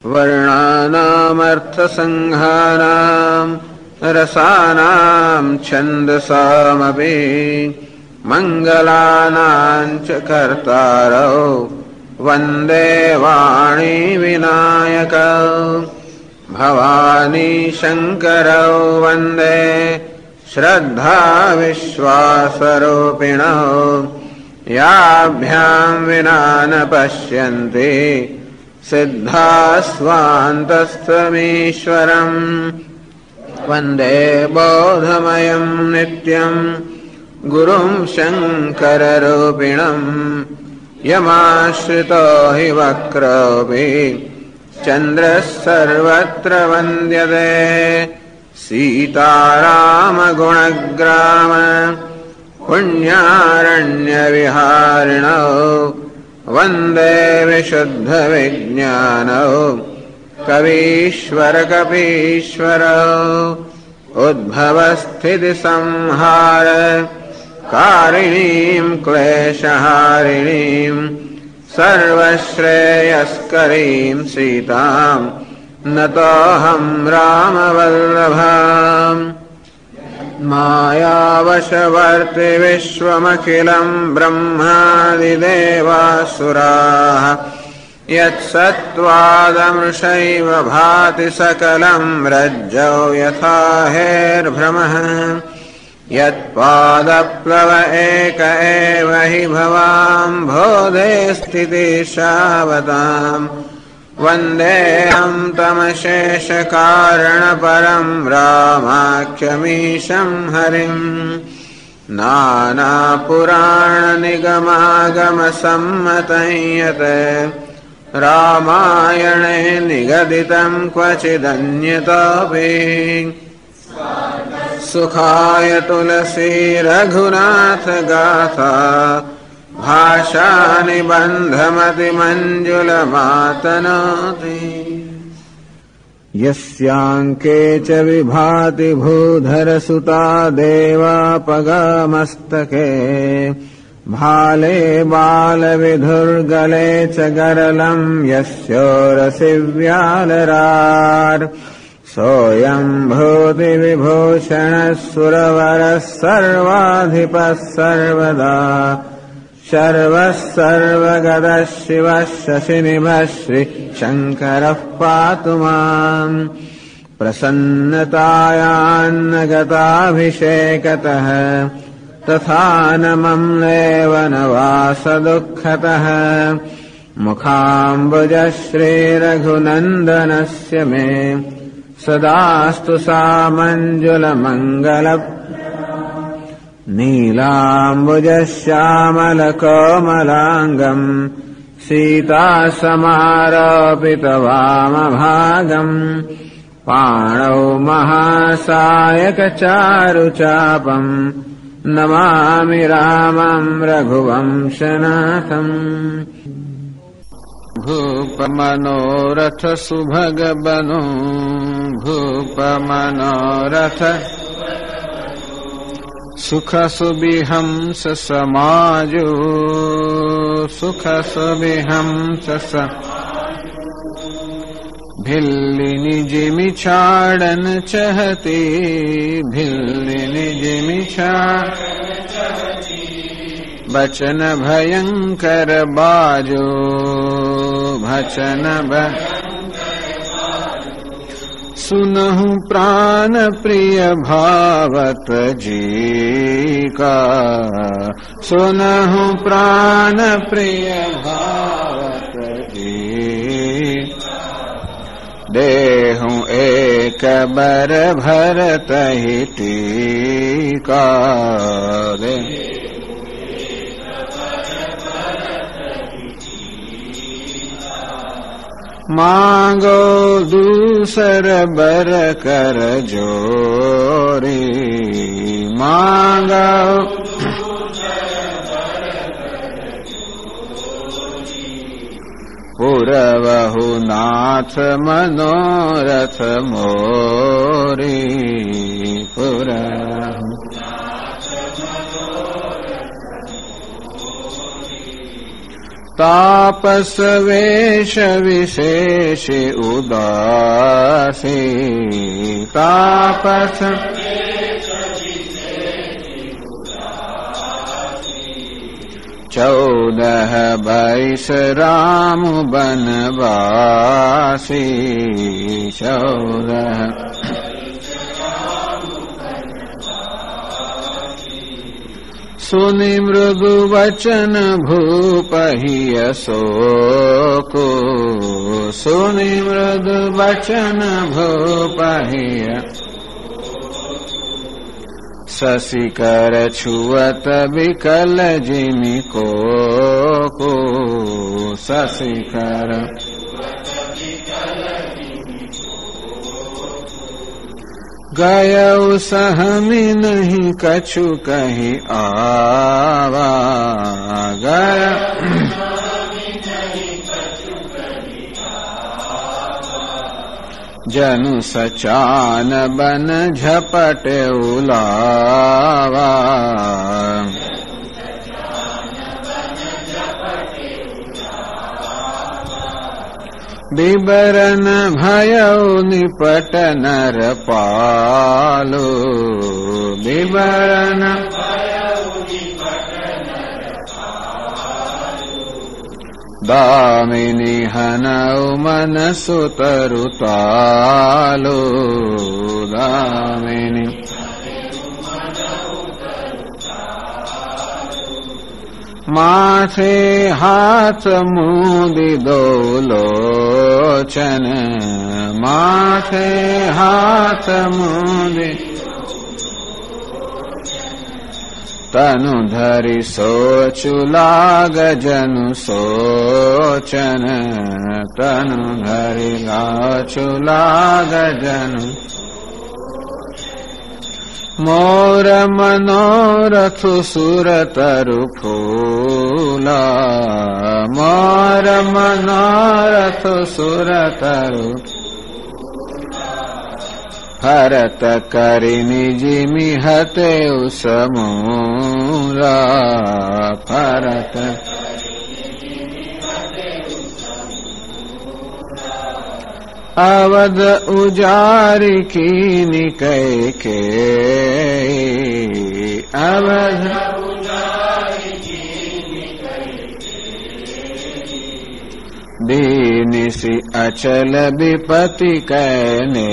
वर्णानामर्थसंहानाम् रसानां छन्दसामपि मङ्गलानां च कर्तारौ वन्दे वाणी विनायकौ भवानी शङ्करौ वन्दे श्रद्धा विश्वासरूपिणौ याभ्यां विना न पश्यन्ति सिद्धास्वान्तस्तमीश्वरम् वन्दे बोधमयं नित्यं गुरुं शङ्कररूपिणम् यमाश्रितो हि वक्रोऽपि चन्द्रः सर्वत्र वन्द्यते सीतारामगुणग्राम पुण्यारण्यविहारिणौ वन्दे विशुद्धविज्ञानौ कवीश्वरकपीश्वरौ उद्भवस्थितिसंहार कारिणीं क्लेशहारिणीं सर्वश्रेयस्करीं सीतां नतोऽहं रामवल्लभाम् मायावशवर्ति विश्वमखिलं ब्रह्मादिदेवासुराः यत्सत्त्वादमृषैव भाति सकलं रज्जौ यथा हेर्भ्रमः यत्पादप्लव एक एव हि भवाम्भोधे स्थितिशावताम् वन्देऽहं तमशेषकारणपरं रामाख्यमीशं हरिम् नानापुराणनिगमागमसम्मतं यत् रामायणे निगदितं क्वचिदन्यतोऽपि सुखाय तुलसी रघुनाथ गाथा भाषानिबन्धमतिमञ्जुलमातनोति यस्याङ्के च विभाति भूधरसुता देवापगामस्तके भाले बालविधुर्गले च गरलं यस्योरसि व्यालरार् सोऽयं भूतिविभूषणः सुरवरः सर्वाधिपः सर्वदा शर्वः सर्वगतः शिवः शशिनिभः श्रीशङ्करः पातु माम् प्रसन्नतायान्नगताभिषेकतः तथा न मम्लेव न वासदुःखतः मुखाम्बुजः श्रीरघुनन्दनस्य मे सदास्तु सामञ्जुलमङ्गल नीलाम्बुजश्यामलकोमलाङ्गम् सीतासमारोपितवामभागम् पाणौ महासायकचारुचापम् नमामि रामं रघुवंशनाथम् भूपमनोरथ सुभगबनो भूपमनोरथ सुख सुबिहंस समाजो सुख सुबिहंस भिल्लिनि जिमि छाड़न चहती भिल्लिनि जिमि बचन भयंकर बाजो भचन सुनहु प्राण प्रिय भावत जी का सुनहु प्राण प्रिय भावत जी देहु एक बर भरत ही टीका दे मांगो दूसर बर कर जोरी मांगो पुरवहु नाथ मनोरथ मोरी पुरवहु तापस वेश विशेष उदासी तापस चौदह 22 राम बनवासी 14 सुनि मृदु वचन भूपहि अशोको सुनि मृदु वचन भूपहि शशिकर छुअत विकल जिनको को शशिकर गयउ सहमी नहीं कछु कही आवा गय जनु सचान बन झपट उलावा बिबरन भयउ निपट नर पालो बिबरन दामिनी हनउ मन सुतरु तालो दामिनी माथे हाथ मुदी दोलोचन माथे हाथ मुदी तनु धरि सोचु लाग जनु सोचन तनु धरि लाचु लाग जनु मोर मनोरथ सुरतरु फूला मोर मनोरथ सुरतरु हरत करि निजि मिहते समूला भरत अवध उजारि कीनि कैके अवध दीनिसि अचल विपति कहने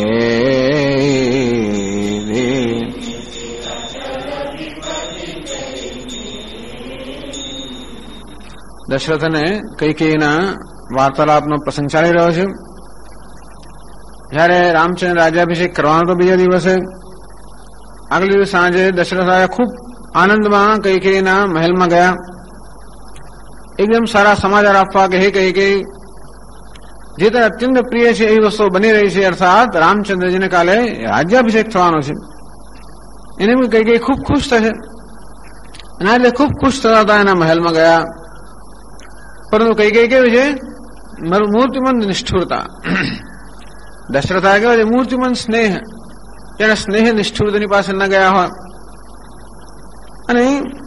દશરથને કૈકેયીના વાર્તાલાપનો પ્રસંગ ચાલી રહ્યો છે. જયારે રામચંદ્ર રાજ્યાભિષેક કરવાનો તો બીજા દિવસે આગલે દિવસ સાંજે દશરથ ખૂબ આનંદમાં કૈકેયીના મહેલમાં ગયા. એકદમ સારા સમાચાર આપવા કે હે કૈકેયી, જે તને અત્યંત પ્રિય છે એવી વસ્તુ બની રહી છે, અર્થાત રામચંદ્રજીને કાલે રાજ્યાભિષેક થવાનો છે. એને કૈકેયી ખૂબ ખુશ થશે. એના એટલે ખૂબ ખુશ થતા હતા એના મહેલમાં ગયા. પરંતુ કૈકેયી કેવી છે? મૂર્તિમંત નિષ્ઠુરતા. દશરથ કેવા છે? મૂર્તિમંત સ્નેહ. જેના સ્નેહ નિષ્ઠુરતાની પાસે ન ગયા હોય. અને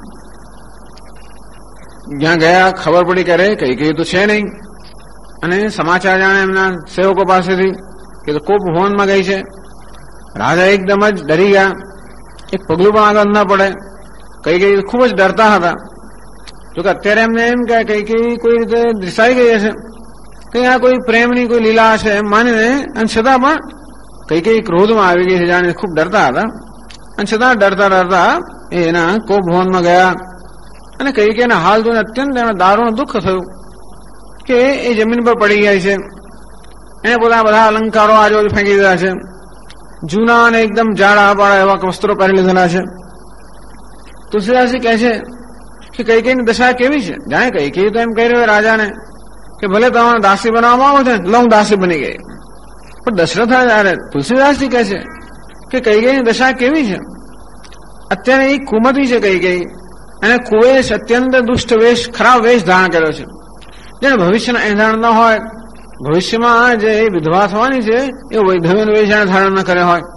જ્યાં ગયા ખબર પડી કરે કૈકેયી તો છે નહીં. અને સમાચાર જાણે એમના સેવકો પાસેથી કે તો કોપ ભવનમાં ગઈ છે. રાજા એકદમ જ ડરી ગયા. એક પગલું પણ આગળ ના પડે. કૈકેયી ખૂબ જ ડરતા હતા. જોકે અત્યારે એમને એમ કે કૈકેયી કોઈ રીતે દ્રિસાઈ ગઈ હશે, કે આ કોઈ પ્રેમની કોઈ લીલા હશે એમ માનીને, અને છતાં પણ કૈકેયી ક્રોધમાં આવી ગઈ છે, જાણે ખૂબ ડરતા હતા. અને છતાં ડરતા ડરતા એ એના કોપ ભવનમાં ગયા. અને કૈકેયીના હાલ જોઈને અત્યંત એના દારૂણ દુઃખ થયું કે એ જમીન પર પડી ગયા છે. એને પોતાના બધા અલંકારો આજુબાજુ ફેંકી દીધા છે. જૂના અને એકદમ જાડા પાડા એવા વસ્ત્રો પહેરી લીધેલા છે. તુલસીદાસજી કહે છે કે કૈકેયીની દશા કેવી છે? જાણે કૈકેયી તો એમ કહી રહ્યો રાજાને કે ભલે તમારે દાસી બનાવવામાં આવો છે, લઉં દાસી બની ગઈ. પણ દશરથ તુલસીદાસજી કહે છે કે કૈકેયીની દશા કેવી છે? અત્યારે એ કુમતી છે કૈકેયી. એને કુવેશ અત્યંત દુષ્ટ વેશ, ખરાબ વેશ ધારણ કર્યો છે. જેને ભવિષ્યના એંધાણ ન હોય, ભવિષ્યમાં જે વિધવા થવાની છે એ વૈધવ્ય વેશ એને ધારણ ન કર્યો હોય.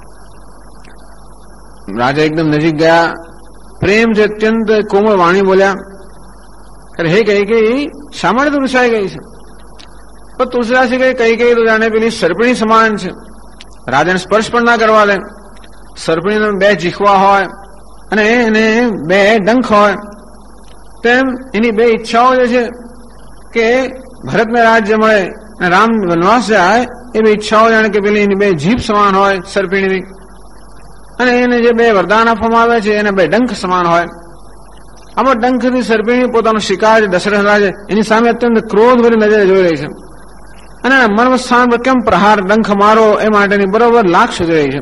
રાજા એકદમ નજીક ગયા. પ્રેમ જે અત્યંત કોમળ વાણી બોલ્યા, હે કૈકેયી, શા માટે તું રૂસાઈ ગઈ છે? પણ તુલસીદાસજી કઈ તો જાણે પેલી સર્પિણી સમાન છે, રાજાને સ્પર્શ પણ ના કરવા દે. સર્પિણીને 2 જીખવા હોય અને એને 2 ડંખ હોય, તેમ એની 2 ઈચ્છાઓ જે છે કે ભરતને રાજ્ય મળે અને રામ વનવાસ જાય, એ 2 ઈચ્છાઓ જાણે કે પેલી એની 2 જીભ સમાન હોય સર્પિણીની, અને એને જે 2 વરદાન આપવામાં આવે છે એને 2 ડંખ સમાન હોય. આમાં ડંખથી સર્પિણી પોતાનો શિકાર દશરથ રાજા એની સામે અત્યંત ક્રોધભરી નજરે જોઈ રહી છે અને મર્મ સ્થાન પર કેમ પ્રહાર ડંખ મારો એ માટેની બરોબર લાખ શોધી રહી છે.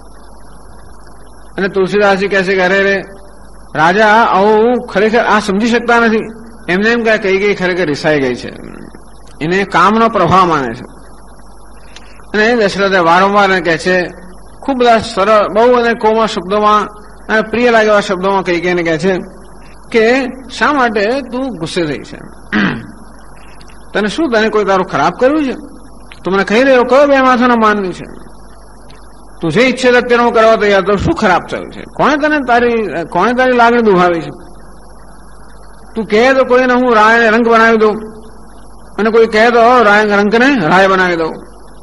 અને તુલસીદાસજી કહે છે કે અરે રે રાજા, આવું ખરેખર આ સમજી શકતા નથી. એમને એમ કઈ ખરેખર રિસાઈ ગઈ છે, એને કામનો પ્રભાવ માને છે. અને દશરથે વારંવાર કહે છે, ખૂબ બધા સરળ, બહુ અને કોમળ શબ્દોમાં અને પ્રિય લાગે એવા શબ્દોમાં કઈ કહે છે કે શા માટે તું ગુસ્સે થઈ છે? તને શું, તને કોઈ તારું ખરાબ કર્યું છે? તું મને કહી રહ્યો કયો 2 માથાનો માનવી છે? તું જે ઈચ્છે અત્યારે હું કરવા તૈયાર, તો શું ખરાબ થયું છે? કોણે તારી લાગણી દુભાવી છે? તું કહે તો કોઈને હું રાયને રંગ બનાવી દઉં, અને કોઈ કહે તો રંગને રાય બનાવી દઉં.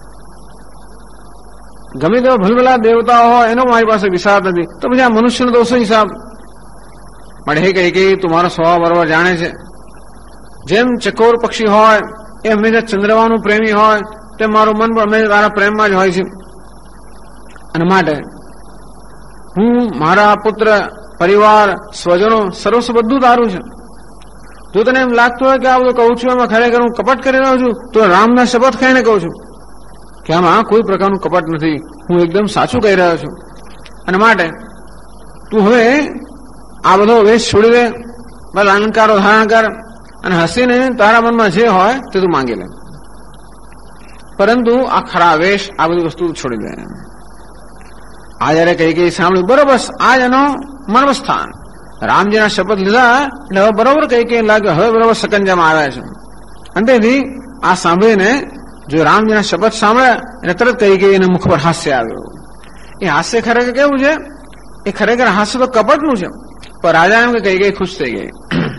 ગમે તેવા ભલભલા દેવતાઓ હોય એનો મારી પાસે વિસાદ નથી, તો પછી આ મનુષ્યનો દોષો હિસાબ મળે. હે કઈ તું મારો સ્વભાવ બરોબર જાણે છે. જેમ ચકોર પક્ષી હોય એ હંમેશા ચંદ્રમાનું પ્રેમી હોય, તેમ મારું મન પણ હંમેશા તારા પ્રેમમાં જ હોય છે. અને માટે હું, મારા પુત્ર, પરિવાર, સ્વજનો, સર્વસ્વ બધું તારું છે. જો તને એમ લાગતું હોય કે આ બધું કહું છું એમાં ખરેખર હું કપટ કરી રહ્યો છું, તો રામના શપથ ખાઈને કહું છું કે આમાં કોઈ પ્રકારનું કપટ નથી, હું એકદમ સાચું કહી રહ્યો છું. અને માટે તું હવે આ બધો વેશ છોડી દે, બસ અલંકારો ધારણ કર અને હસીને તારા મનમાં જે હોય તે તું માંગી લે, પરંતુ આ ખરા વેશ, આ બધી વસ્તુ છોડી દે. આ જયારે કઈ સાંભળ્યું, બરોબર આ જ એનો મર્મસ્થાન. રામજીના શપથ લીધા એટલે હવે બરોબર કઈ લાગ્યું, હવે બરોબર સકંજામાં આવ્યા છે. અને તેથી આ સાંભળીને જો રામજીના શપથ સાંભળ્યા એટલે તરત કઈ એના મુખ પર હાસ્ય આવ્યું. એ હાસ્ય ખરેખર કેવું છે? એ ખરેખર હાસ્ય તો કપટનું છે. પણ રાજા એમ કે કઈ ખુશ થઈ ગઈ.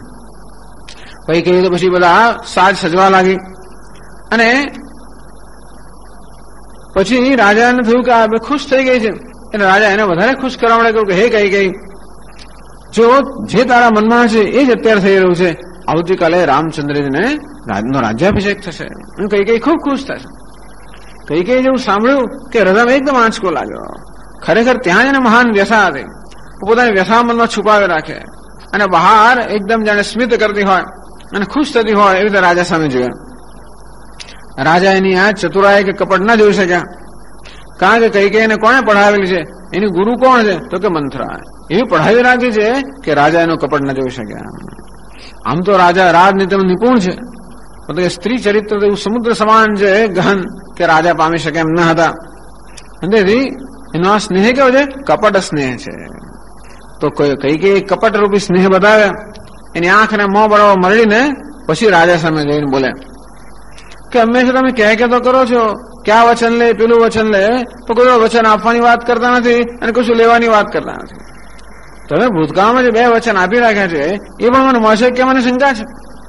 કઈ તો પછી બધા સાજ સજવા લાગી અને પછી રાજાને થયું કે આ ખુશ થઈ ગઈ છે, એટલે રાજા એને વધારે ખુશ કરવા માટે કહ્યું કે હે કઈ જો જે તારા મનમાં છે એ જ અત્યારે થઈ રહ્યું છે, આવતીકાલે રામચંદ્રજીને રાજ્યાભિષેક થશે. કઈ ખૂબ ખુશ થશે. કઈ જેવું સાંભળ્યું કે હૃદયમાં એકદમ આંચકો લાગ્યો. ખરેખર ત્યાં જ એને મહાન વ્યથા હતી. પોતાની વ્યથા મનમાં છુપાવી રાખે અને બહાર એકદમ જાણે સ્મિત કરતી હોય અને ખુશ થતી હોય એવી રીતે રાજા સામે જોયા. રાજા એની આ ચતુરાઈ કે કપટ ના જોઈ શક્યા, કારણ કે કઈ એને કોને પઢાવેલી છે, એની ગુરુ કોણ છે, તો કે મંથરા. એવી પઢાવી રાખી છે કે રાજા એનો કપટ ના જોઈ શક્યા. આમ તો રાજા રાજનીતિમાં નિપુણ છે, પરંતુ સ્ત્રી ચરિત્ર એવું સમુદ્ર સમાન છે ગહન કે રાજા પામી શકે એમ ન હતા. તેથી એનો આ સ્નેહ કેવો છે? કપટ સ્નેહ છે. તો કઈ કપટ રૂપી સ્નેહ બતાવ્યા. એની આંખને મોં બરાબર મરડીને પછી રાજા સામે જઈને બોલે કે હંમેશા તમે કહે તો કરો છો કે આ વચન લે, પેલું વચન લે, તો કોઈ વચન આપવાની વાત કરતા નથી અને કશું લેવાની વાત કરતા નથી. તમે ભૂતકાળમાં જે 2 વચન આપી રાખ્યા છે એ પણ મને મળશે કે મને શંકા છે.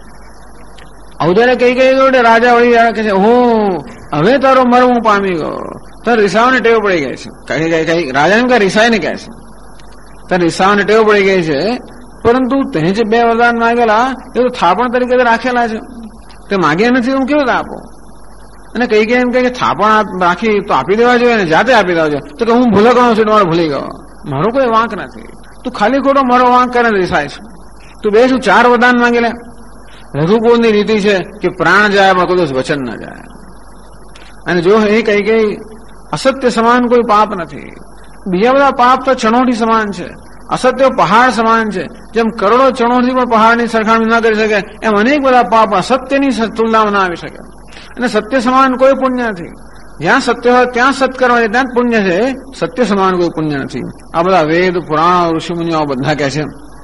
અવધારે કઈ જોડે રાજા વળી કે છે, હું હવે તારો મર હું પામી ગયો. તારે રિસાવને ટેવ પડી ગઈ છે. કઈ રાજા એમ કે રિસાઈને કહે છે તારે રિસાવને ટેવ પડી ગઈ છે, પરંતુ તે જે 2 વરદાન માંગેલા એ તો થાપણ તરીકે રાખેલા છે, તે માગ્યા નથી. હું કેવું આપો? અને કઈ એમ કે થાપણ રાખી તો આપી દેવા જોઈએ ને જાતે આપી દેવા જોઈએ. તો કે હું ભૂલો ગયો છું, તમારો ભૂલી ગયો, મારો કોઈ વાંક નથી. તું ખાલી ખોટો મારો વાંક કરે રિસાય છે. તું 4 વરદાન માંગી લે. રઘુકુળની રીતિ છે કે પ્રાણ જાય પણ કોઈ વચન ના જાય. અને જો એ કઈ અસત્ય સમાન કોઈ પાપ નથી. બીજા બધા પાપ તો ચણોઠી સમાન છે, અસત્ય પહાડ સમાન છે. જેમ કરોડો ચણોઠી પણ પહાડની સરખામણી ના કરી શકે, એમ અનેક બધા પાપ અસત્યની તુલનામાં ના આવી શકે. અને સત્ય સમાન કોઈ પુણ્ય નથી. જ્યાં સત્ય હોય ત્યાં સત્કર્મ છે, ત્યાં જ પુણ્ય છે. સત્ય સમાન કોઈ પુણ્ય નથી. આ બધા વેદ, પુરાણ, ઋષિમુનિઓ બધા કહે છે.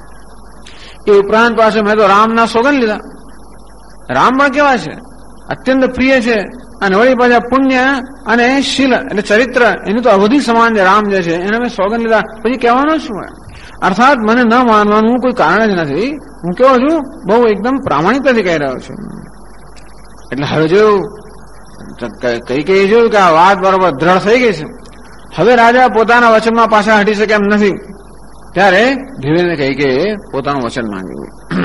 એ ઉપરાંત પાસે મેં તો રામના સોગંદ લીધા. રામ પણ કેવા છે? અત્યંત પ્રિય છે. અને વળી પાછા પુણ્ય અને શીલ એટલે ચરિત્ર એનું તો અવધિ સમાન છે. રામ જે છે એને મેં સોગંદ લીધા. પછી કહેવાનું શું હોય? અર્થાત મને ન માનવાનું કોઈ કારણ જ નથી. હું કેવો છું, બહુ એકદમ પ્રામાણિકતાથી કહી રહ્યો છું. એટલે હવે જોયું કઈ જોયું કે આ વાત બરોબર દ્રઢ થઈ ગઈ છે. હવે રાજા પોતાના વચનમાં પાછા હટી શકે એમ નથી. ત્યારે ધીરે કઈ પોતાનું વચન માંગ્યું.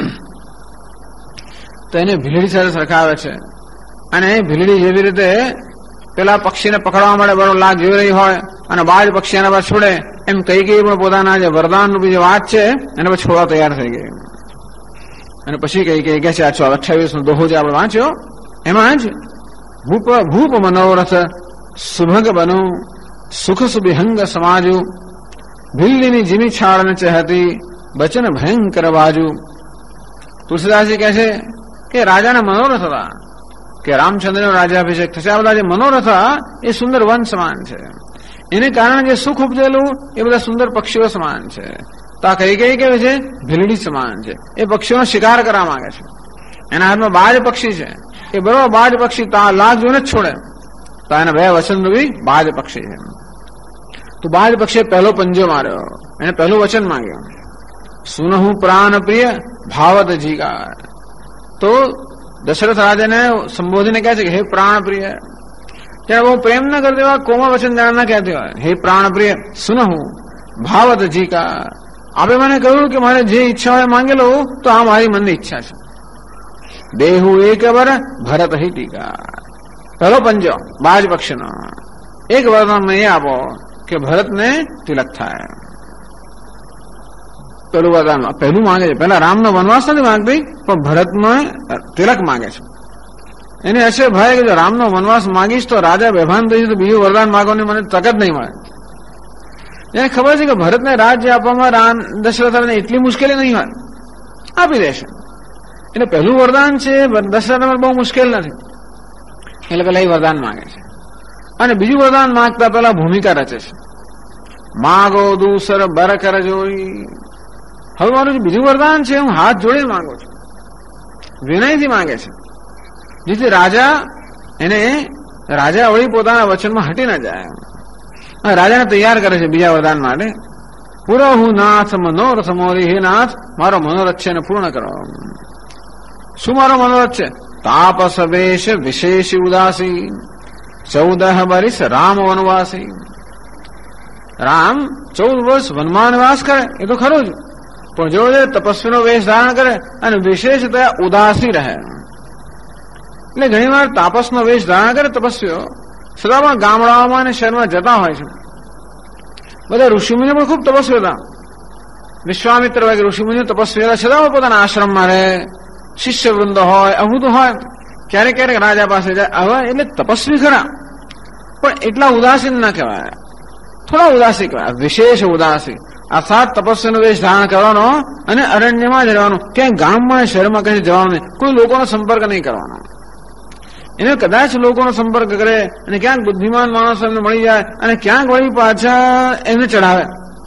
તો એને ભીલડી સાથે સરખાવે છે. અને ભીલડી જેવી રીતે પેલા પક્ષીને પકડવા માટે બરોબર લાગ જોઈ રહી હોય અને બાજ પક્ષી એના પર છોડે, એમ કઈ પણ પોતાના જે વરદાન રૂપી જે વાત છે એને પછી છોડવા તૈયાર થઈ ગઈ. અને પછી કઈ કે છે 28નો દોહો જે આપણે વાંચ્યો એમાં જ ભૂપ મનોરથ સુભગ બનુ સુખ સુબિહંગ સમાજુ ભીલડીની જીમી છાળને ચહેતી બચન ભયંકર બાજુ. તુલસીદાસજી કહે છે કે રાજાના મનોરથ હતા કે રામચંદ્રનો રાજ્યાભિષેક થશે. આ બધા જે મનોરથ હતા એ સુંદર વન સમાન છે. એને કારણે જે સુખ ઉપજેલું એ બધા સુંદર પક્ષીઓ સમાન છે. તો આ કઈ કેવી છે, ભીલડી સમાન છે. એ પક્ષીઓનો શિકાર કરવા માંગે છે. એના હાથમાં બાજ પક્ષી છે. એ બરોબર બાજ પક્ષી લાગ જોઈને જ છોડે. તો એના બે વચન રૂપી બાજ પક્ષી છે. તો બાજ પક્ષીએ પહેલો પંજો માર્યો. એને પહેલું વચન માંગ્યું, સુનહું પ્રાણ પ્રિય ભાવત જીગાર. તો દશરથ રાજાને સંબોધીને કહે છે કે હે પ્રાણ પ્રિય. ત્યારે બહુ પ્રેમ ન કરતી હોય, કોમળ વચન ના કહેતી હોય, હે પ્રાણ પ્રિય સુનહું ભાવત જીગાર. આપે મને કહ્યું કે મારે જે ઈચ્છા હોય માંગેલો, તો આ મારી મનની ઈચ્છા છે. દેહુ એક વર ભરત હિ ટીકા. પહેલો પંજો બાજ પક્ષીનો. એક વરદાન મને એ આપો કે ભરતને તિલક થાય. પેલું વરદાન પહેલું માંગે છે. પહેલા રામનો વનવાસ નથી માંગતી, પણ ભરતનો તિલક માંગે છે. એને હશે ભય કે જો રામનો વનવાસ માંગીશ તો રાજા બેભાન થઈ જશે, તો બીજું વરદાન માંગવાની મને તક જ નહીં મળે. એને ખબર છે કે ભરતને રાજ્ય આપવામાં દશરથને એટલી મુશ્કેલી નહીં હોય, આપી દેશે. એટલે પહેલું વરદાન છે દશરથને બહુ મુશ્કેલ નથી. એટલે પેલા એ વરદાન માંગે છે. અને બીજું વરદાન માંગતા પેલા ભૂમિકા રચે છે, માગો દૂસર બર કર જોઈ. હવે મારું જે બીજું વરદાન છે હું હાથ જોડીને માંગુ છું, વિનયથી માંગે છે, જેથી રાજા વળી પોતાના વચનમાં હટી ના જાય. રાજાને તૈયાર કરે છે બીજા વરદાન માટે. પૂરો હું નાથ મનોરથ મોરી. હે નાથ, મારો મનોરથ છે એને પૂર્ણ કરો. શું મારો મનોરથ છે? તાપસ વેશ વિશેષ ઉદાસી 14 વર્ષ રામ વનવાસી. રામ 14 વર્ષ વનમાં નિવાસ કરે એ તો ખરું જ, પણ જો તપસ્વીનો વેશ ધારણ કરે અને વિશેષતયા ઉદાસી રહે. એટલે ઘણી વાર તાપસનો વેશ ધારણ કરે તપસ્વીઓ, સદામાં ગામડાઓમાં અને શહેરમાં જતા હોય છે. બધા ઋષિમુનિઓ પણ ખૂબ તપસ્વી હતા. વિશ્વામિત્ર વગેરે ઋષિમુનિઓ તપસ્વી હતા, છતાં પોતાના આશ્રમમાં રહે, શિષ્ય વૃંદ હોય, અવધૂત હોય, ક્યારેક ક્યારેક રાજા પાસે જાય. હવે એટલે તપસ્વી ખરા, પણ એટલા ઉદાસીન ના કહેવાય, થોડા ઉદાસી કહેવાય, વિશેષ ઉદાસી. અર્થાત તપસ્વીનો વેશ ધારણ કરવાનો અને અરણ્યમાં જ રહેવાનું, ક્યાંય ગામમાં શહેરમાં કઈ જવાનું નહીં, કોઈ લોકોનો સંપર્ક નહીં કરવાનો. એને કદાચ લોકોનો સંપર્ક કરે અને ક્યાંક બુદ્ધિમાન માણસો એમને મળી જાય અને ક્યાંક વળી પાછા એમને ચડાવે,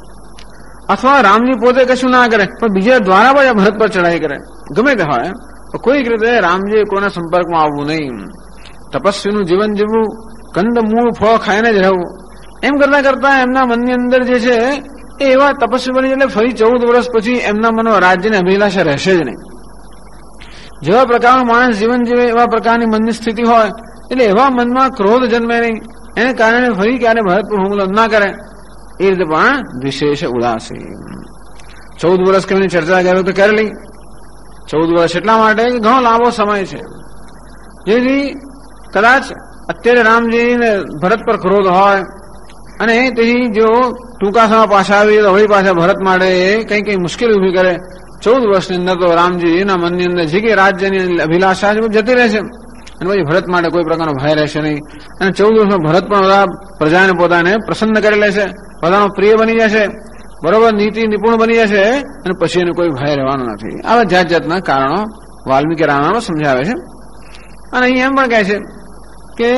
અથવા રામજી પોતે કશું ના કરે પણ બીજા દ્વારા પણ ભરત પર ચડાઈ કરે, ગમે તે હોય, કોઈક રીતે રામજી કોઈના સંપર્કમાં આવવું નહીં. તપસ્વીનું જીવન જીવવું, કંદ મૂળ ફળ ખાઈને જ રહેવું. એમ કરતા કરતા એમના મનની અંદર જે છે એ એવા તપસ્વી બની એટલે ફરી 14 વર્ષ પછી એમના મનમાં રાજ્યની અભિલાષા રહેશે જ નહીં. જેવા પ્રકારનું માણસ જીવન જીવે એવા પ્રકારની મનની સ્થિતિ હોય એટલે એવા મનમાં ક્રોધ જન્મે નહીં. એને કારણે ફરી ક્યારે ભરત પર હુમલો ના કરે. એ રીતે પણ વિશેષ ઉદાસી. 14 વર્ષ કેની ચર્ચા કર્યો તો કરેલી. 14 વર્ષ એટલા માટે ઘણો લાંબો સમય છે, જેથી કદાચ અત્યારે રામજીને ભરત પર ક્રોધ હોય અને તેથી જો ટૂંકા સમય પાછા આવી તો વળી પાછા ભરત માટે કઈ કઈ મુશ્કેલી ઉભી કરે. 14 વર્ષની અંદર તો રામજી એના મનની અંદર જે કઈ રાજ્યની અભિલાષા છે જતી રહેશે અને પછી ભરત માટે કોઈ પ્રકારનો ભય રહેશે નહીં. અને 14 વર્ષમાં ભરત પણ બધા પ્રજાને પોતાને પ્રસન્ન કરી લેશે, બધાનો પ્રિય બની જશે, બરોબર નીતિ નિપુણ બની જશે અને પછી એને કોઈ ભય રહેવાનો નથી. આવા જાત જાતના કારણો વાલ્મીકી રામાયણમાં સમજાવે છે. અને અહીં એમ પણ કહે છે કે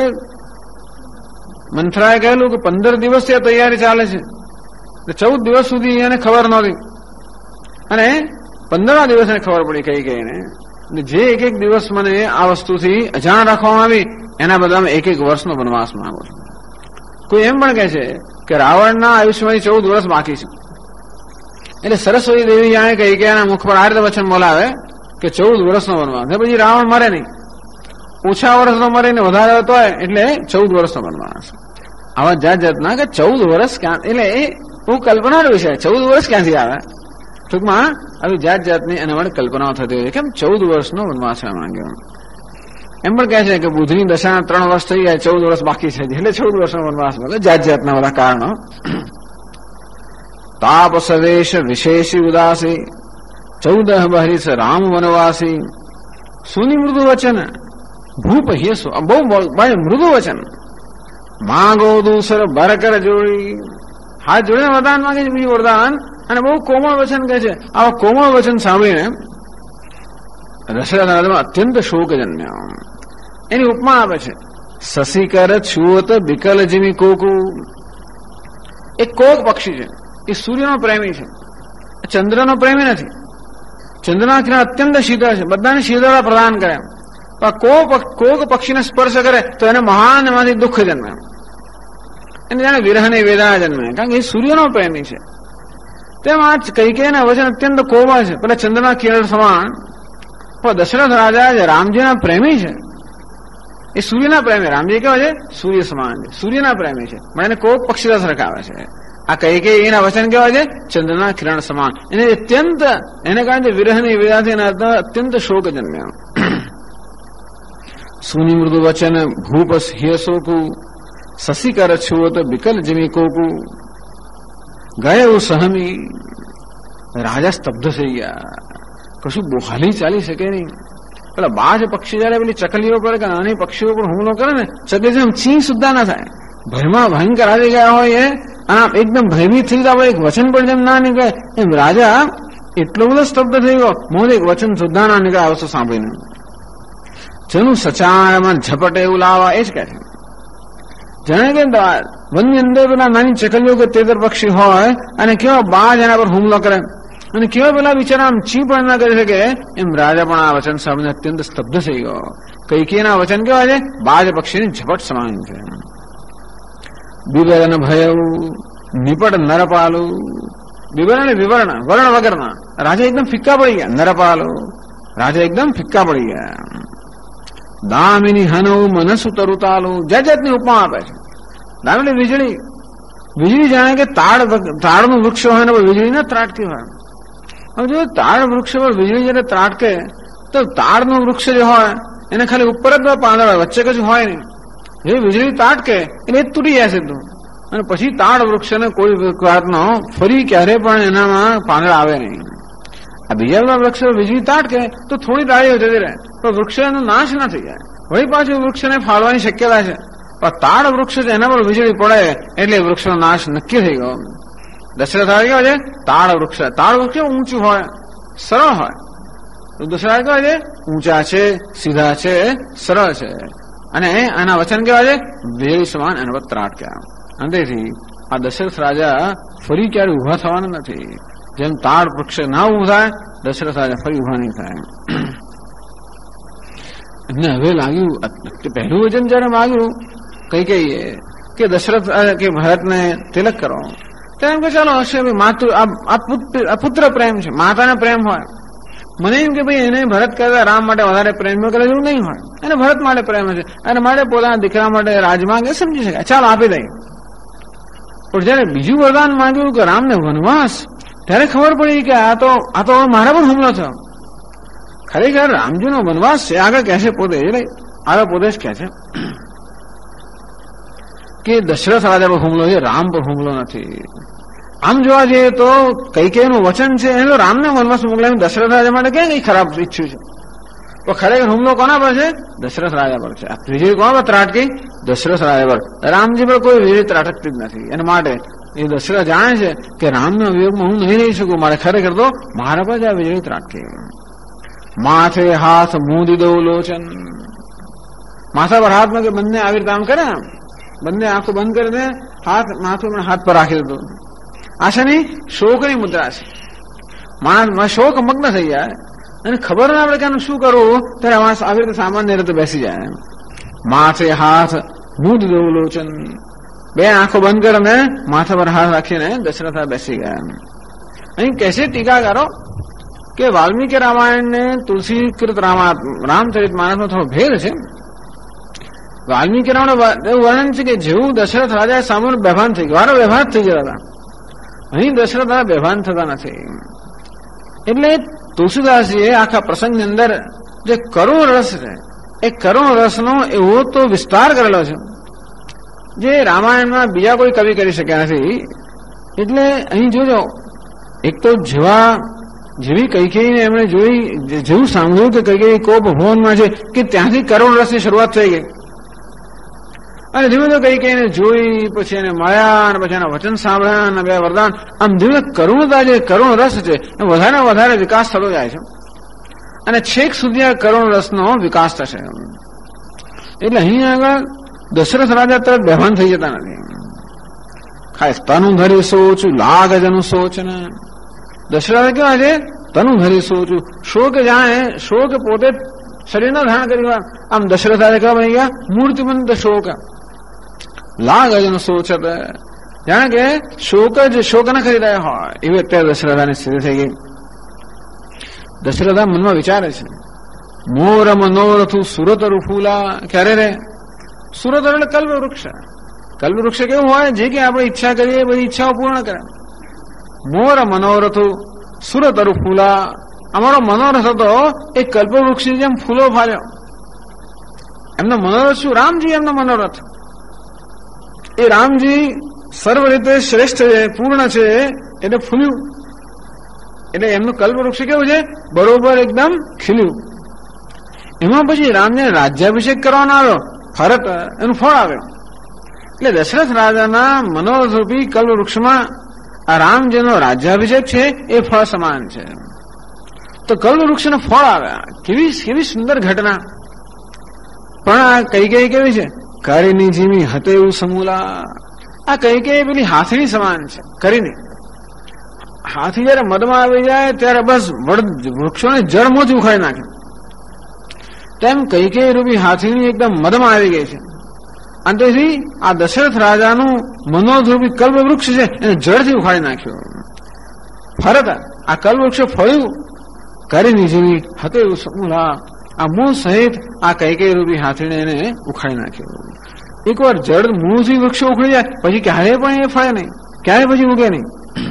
મંથરાએ કહેલું કે 15 દિવસથી આ તૈયારી ચાલે છે, 14 દિવસ સુધી એને ખબર નહોતી અને 15મા દિવસે ખબર પડી કઈ કઈને. જે એક દિવસ મને આ વસ્તુથી અજાણ રાખવામાં આવી એના બદલામાં 1 વર્ષનો વનવાસ માંગુ છું. કોઈ એમ પણ કહે છે કે રાવણના આયુષ્યમાંથી 14 વર્ષ બાકી છે. એટલે સરસ્વતી દેવી જાણે કૈકેયીના મુખ પર આ રીતે વચન બોલાવે કે 14 વર્ષનો વનવાસ. પછી રાવણ મરે નહીં, ઓછા વર્ષનો મરે ને વધારે હતો એટલે 14 વર્ષનો વનવાસ. આવા જાત જાતના કે 14 વર્ષ ક્યાં, એટલે એ બહુ કલ્પનાનો વિષય. 14 વર્ષ ક્યાંથી આવે? ટૂંકમાં આવી જાત જાતની એના માટે કલ્પનાઓ થતી હોય છે. કેમ 14 વર્ષનો વનવાસ માંગ્યો? એમ પણ કહે છે કે બુધની દશાના 3 વર્ષ થઈ જાય, 14 વર્ષ બાકી છે, એટલે 14 વર્ષનો વનવાસ મળે. જાત જાતના બધા કારણો. તાપ સવેશ વિશેષી ઉદાસી 14 બહરીસ રામ વનવાસી સુની મૃદુ વચન ભૂપ હિયસો. બહુ મૃદુ વચન. માંગો દૂસર બરકર જોડી, હાથ જોડીને વરદાન માંગે છે, બીજું વરદાન. અને બહુ કોમળ વચન કહે છે. આવા કોમળ વચન સાંભળીને દશરથ રાજામાં અત્યંત શોક જન્મ્યો. એની ઉપમા આપે છે. શશિકર છુઓત બિકલ જીમી કોકુ. એક કોક પક્ષી છે, એ સૂર્યનો પ્રેમી છે, ચંદ્રનો પ્રેમી નથી. ચંદ્રના કિરણ અત્યંત શીતળ છે, બધાને શીતળતા પ્રદાન કરે. કોક પક્ષીને સ્પર્શ કરે તો એને મહાન એમાંથી દુઃખ જન્મે, એને જાણે વિરહની વેદના જન્મે, કારણ કે એ સૂર્યનો પ્રેમી છે. તેમ આ કૈકેયીના વચન અત્યંત કોમળ છે, પેલા ચંદ્રના કિરણ સમાન. પણ દશરથ રાજા રામજીના પ્રેમી છે, એ સૂર્યના પ્રેમી. રામજી કેવા છે? સૂર્ય સમાન છે, સૂર્યના પ્રેમી છે, પણ એને કોક પક્ષી સરખાવે છે. આ કૈકેયીના વચન કેવા છે? ચંદ્રના કિરણ સમાન. એને અત્યંત, એને કારણે વિરહની વેદનાથી અત્યંત શોક જન્મ્યો. સુની મૃદુ વચન ભૂપ હિયસોકુ શશિકર છુઓત બિકલ જીમી કોકુ. ગયો સહમી. રાજા સ્તબ્ધ થઈ ગયા, કશું બોહાલી ચાલી શકે નહીં. પેલા બાજ પક્ષી જયારે પેલી ચકલીઓ પર કે નાની પક્ષીઓ પર હુમલો કરે ને, ચકલી જેમ ચી સુદ્ધા ના થાય. ભયમાં ભયંકર આવી ગયા હોય એ, અને એકદમ ભયભીત થઈ ગયા, એક વચન પણ જેમ ના નીકળે એમ રાજા એટલો બધો સ્તબ્ધ થઈ ગયો, મોં એક વચન સુદ્ધા ના નીકળે આ વસ્તુ સાંભળીને. જેનું સચારમાં ઝપટે એવું લાવવા, એ જ કહે છે. જાણે કે વનની અંદર પેલા નાની ચકલીઓ કે તેતર પક્ષી હોય અને કેવા બાજ એના પર હુમલો કરે અને કેવા પેલા બિચારા આમ ચી પણ ના કરી શકે, એમ રાજા પણ આ વચન સાંભળીને અત્યંત સ્તબ્ધ થઈ ગયો. કૈકેયીના વચન કેવા છે? બાજ પક્ષીની ઝપટ સમાન છે. બિબરન ભયવું નિપટ નરપાલું. બિબરણ વિવરણ, વર્ણ વગરના. રાજા એકદમ ફિક્કા પડી ગયા. નરપાલો, રાજા એકદમ ફિક્કા પડી ગયા. દામિની હનવું મનસુ તરુતાલું. જાત જાતની ઉપમા આપે છે. દામિની વીજળી, વીજળી જાણે કે તાડનું વૃક્ષ હોય ને વીજળી ના ત્રાટકી હોય. હવે જો તાડ વૃક્ષ પર વીજળી જયારે ત્રાટકે તો તાડનું વૃક્ષ જે હોય એને ખાલી ઉપર જ પાંદડા, વચ્ચે કશું હોય નહીં. જે વીજળી ત્રાટકે એટલે એ તૂટી જાય સીધું, અને પછી તાડ વૃક્ષને કોઈ વાતનો ફરી ક્યારે પણ એનામાં પાંદડા આવે નહીં. આ બીજા બધા વૃક્ષ વીજળી ત્રાટકે તો થોડી ડાળીઓ જતી રહે, પણ વૃક્ષનો નાશ ના થઈ જાય. વળી પાછું વૃક્ષને ફાળવાની શક્યતા છે. પણ તાડ વૃક્ષ છે એના પર વીજળી પડે એટલે વૃક્ષનો નાશ નક્કી થઈ ગયો. દશરથ રાજા કેવા છે? તાડ વૃક્ષ. તાડ વૃક્ષ ઊંચું હોય, સરળ હોય. દશરથ કેવા છે? ઊંચા છે, સીધા છે, સરળ છે. અને આના વચન કેવા છે? વીજળી સમાન એના પર ત્રાટક્યા. અંતેથી આ દશરથ રાજા ફરી ક્યારે ઉભા થવાના નથી. જેમ તાડ વૃક્ષ ના ઉભું થાય, દશરથ રાજા ફરી ઉભા નહીં થાય. એમને હવે લાગ્યું, પહેલું વચન જયારે માગ્યું કૈકેયીએ કે દશરથ કે ભરતને તિલક કરો, તો એમ કે ચાલો હશે આ પુત્ર પ્રેમ છે, માતાને પ્રેમ હોય. મને એમ કે ભાઈ એને ભરત કરતા રામ માટે વધારે પ્રેમ કરે એવું નહીં હોય. એને ભરત માટે પ્રેમ છે અને માટે પોતાના દીકરા માટે રાજ માંગે, સમજી શકાય, ચાલો આપી દઈએ. પણ જયારે બીજું વરદાન માંગ્યું કે રામને વનવાસ, ત્યારે ખબર પડી કે આ તો મારા પર હુમલો થયો. ખરેખર રામજીનો વનવાસ છે. આગળ કહે છે પોતે, આગળ પોતે જ કહે છે કે દશરથ રાજા પર હુમલો છે, રામ પર હુમલો નથી. આમ જોવા જઈએ તો કૈકેયીનું વચન છે એ રામને વનવાસ મોકલાવી દશરથ રાજા માટે ક્યાં કઈ ખરાબ ઈચ્છ્યું છે. તો ખરેખર હુમલો કોના પર છે? દશરથ રાજા પર છે. વીજળી કોના પર ત્રાટકી? દશરથ રાજા પર. રામજી પર કોઈ વીજળી ત્રાટકતી જ નથી. એના માટે એ દશરથ જાણે છે કે રામના વિયોગમાં હું નહીં રહી શકું, મારે ખરેખર તો મારા પર જ આ વીજળી ત્રાટકી. માથે હાથ મૂંદી દો લોચન. માથા પર હાથમાં કે બંને આવી રીતે આમ કરે, બંને આંખો બંધ કરીને માથું હાથ પર રાખી દીધું. આશાની શોકની મુદ્રા છે. માણસ શોક મગ્ન થઈ જાય અને ખબર ના પડે કે શું કરવું, ત્યારે માણસ આવી રીતે સામાન્ય રીતે બેસી જાય. માથે હાથ મૂંદ દો લોચન. બે આંખો બંધ કરીને માથા પર હાથ રાખીને દશરથ બેસી ગયા. અહીં કહેશે ટીકાકારો કે વાલ્મીકી રામાયણ ને તુલસીકૃત રામચરિત માનસનો થોડો ભેદ છે. વાલ્મીકી રામાયણ એવું વર્ણન છે કે જેવું દશરથ રાજા સામે બેભાન થઈ ગયો, વ્યવહાર થઈ ગયા હતા. અહીં દશરથ રાજા બેભાન થતા નથી. એટલે તુલસીદાસજીએ આખા પ્રસંગની અંદર જે કરુણ રસ છે એ કરુણ રસનો એવો તો વિસ્તાર કરેલો છે જે રામાયણમાં બીજા કોઈ કવિ કરી શક્યા નથી. એટલે અહીં જોજો, એક તો જેવી કૈકેયીને એમણે જોઈ, જેવું સાંભળ્યું કે કૈકેયી કોપ ભવનમાં છે કે ત્યાંથી કરુણ રસની શરૂઆત થઈ ગઈ. અને ધીમે ધીમે કૈકેયીને જોઈ, પછી એને મળ્યા અને પછી એના વચન સાંભળ્યા અને બે વરદાન, આમ ધીમે કરુણતા જે કરુણ રસ છે એ વધારે વધારે વિકાસ થતો જાય છે અને છેક સુધી આ કરુણ રસનો વિકાસ થશે. એટલે અહીં આગળ દશરથ રાજા તરત બેભાન થઈ જતા નથી. ખાસ તનુ ધરી સોચું લાગ જનું સોચ ને દશરથ કેવા છે, તનુ ધરી સોચું, શોક જાણે શોક પોતે શરીર ના ધારણ કરી. આમ દશરથ રાજા કેવા બની ગયા, મૂર્તિમંત શોક. લાગ જનું સોચ જાણે કે શોક ના કરી રહ્યા હોય એવી અત્યારે દશરથાની સ્થિતિ થઈ ગઈ. દશરથા મનમાં વિચારે છે, મોર મનોરથું સુરત રૂફુલા. ક્યારે રે? સુરત એટલે કલ્પવૃક્ષ. કલ્પવૃક્ષ કેવું હોય, જે કે આપણે ઈચ્છા કરીએ બધી ઈચ્છાઓ પૂર્ણ કરે. મોર મનોરથું સુરત રૂફુલા. અમારો મનોરથ હતો એ કલ્પવૃક્ષની જેમ ફૂલો ફાલ્યો. એમનો મનોરથ શું? રામજી એમનો મનોરથ. એ રામજી સર્વ રીતે શ્રેષ્ઠ છે, પૂર્ણ છે, એટલે ફૂલ્યું. એટલે એમનું કલ્પવૃક્ષ કેવું છે? બરોબર એકદમ ખીલ્યું. એમાં પછી રામને રાજ્યાભિષેક કરવાનો આવ્યો, ફરત એનું ફળ આવ્યો. એટલે દશરથ રાજાના મનોરથરૂપી કલ્પવૃક્ષમાં આ રામજીનો રાજ્યાભિષેક છે એ ફળ સમાન છે. તો કલ્પવૃક્ષને ફળ આવ્યા. કેવી સુંદર ઘટના. પણ આ કૈકેયી કેવી છે? કરીની જીમી હતે એવું સમૂલા. આ કૈકેયી પેલી હાથીની સમાન છે. કરીને હાથી જયારે મદમાં આવી જાય ત્યારે બસ વૃક્ષોને જળમોથી ઉખાડી નાખે. તેમ કૈકેયી રૂપી હાથીની એકદમ મદમાં આવી ગઈ છે. અને તેથી આ દશરથ રાજાનું મનોધરૂપી કલ્પવૃક્ષ છે એને જળથી ઉખાડી નાખ્યું. ફરત આ કલ્પવૃક્ષ ફળ્યું. કરીને જેવી હતે એવું સમૂલા. આ મૂળ સહિત આ કૈકેયી રૂપી હાથીને એને ઉખાડી નાખ્યું. એકવાર જળ મૂળથી વૃક્ષો ઉખડી જાય પછી ક્યારે પણ એ ફળે નહીં, ક્યારે પછી ઉગે નહીં.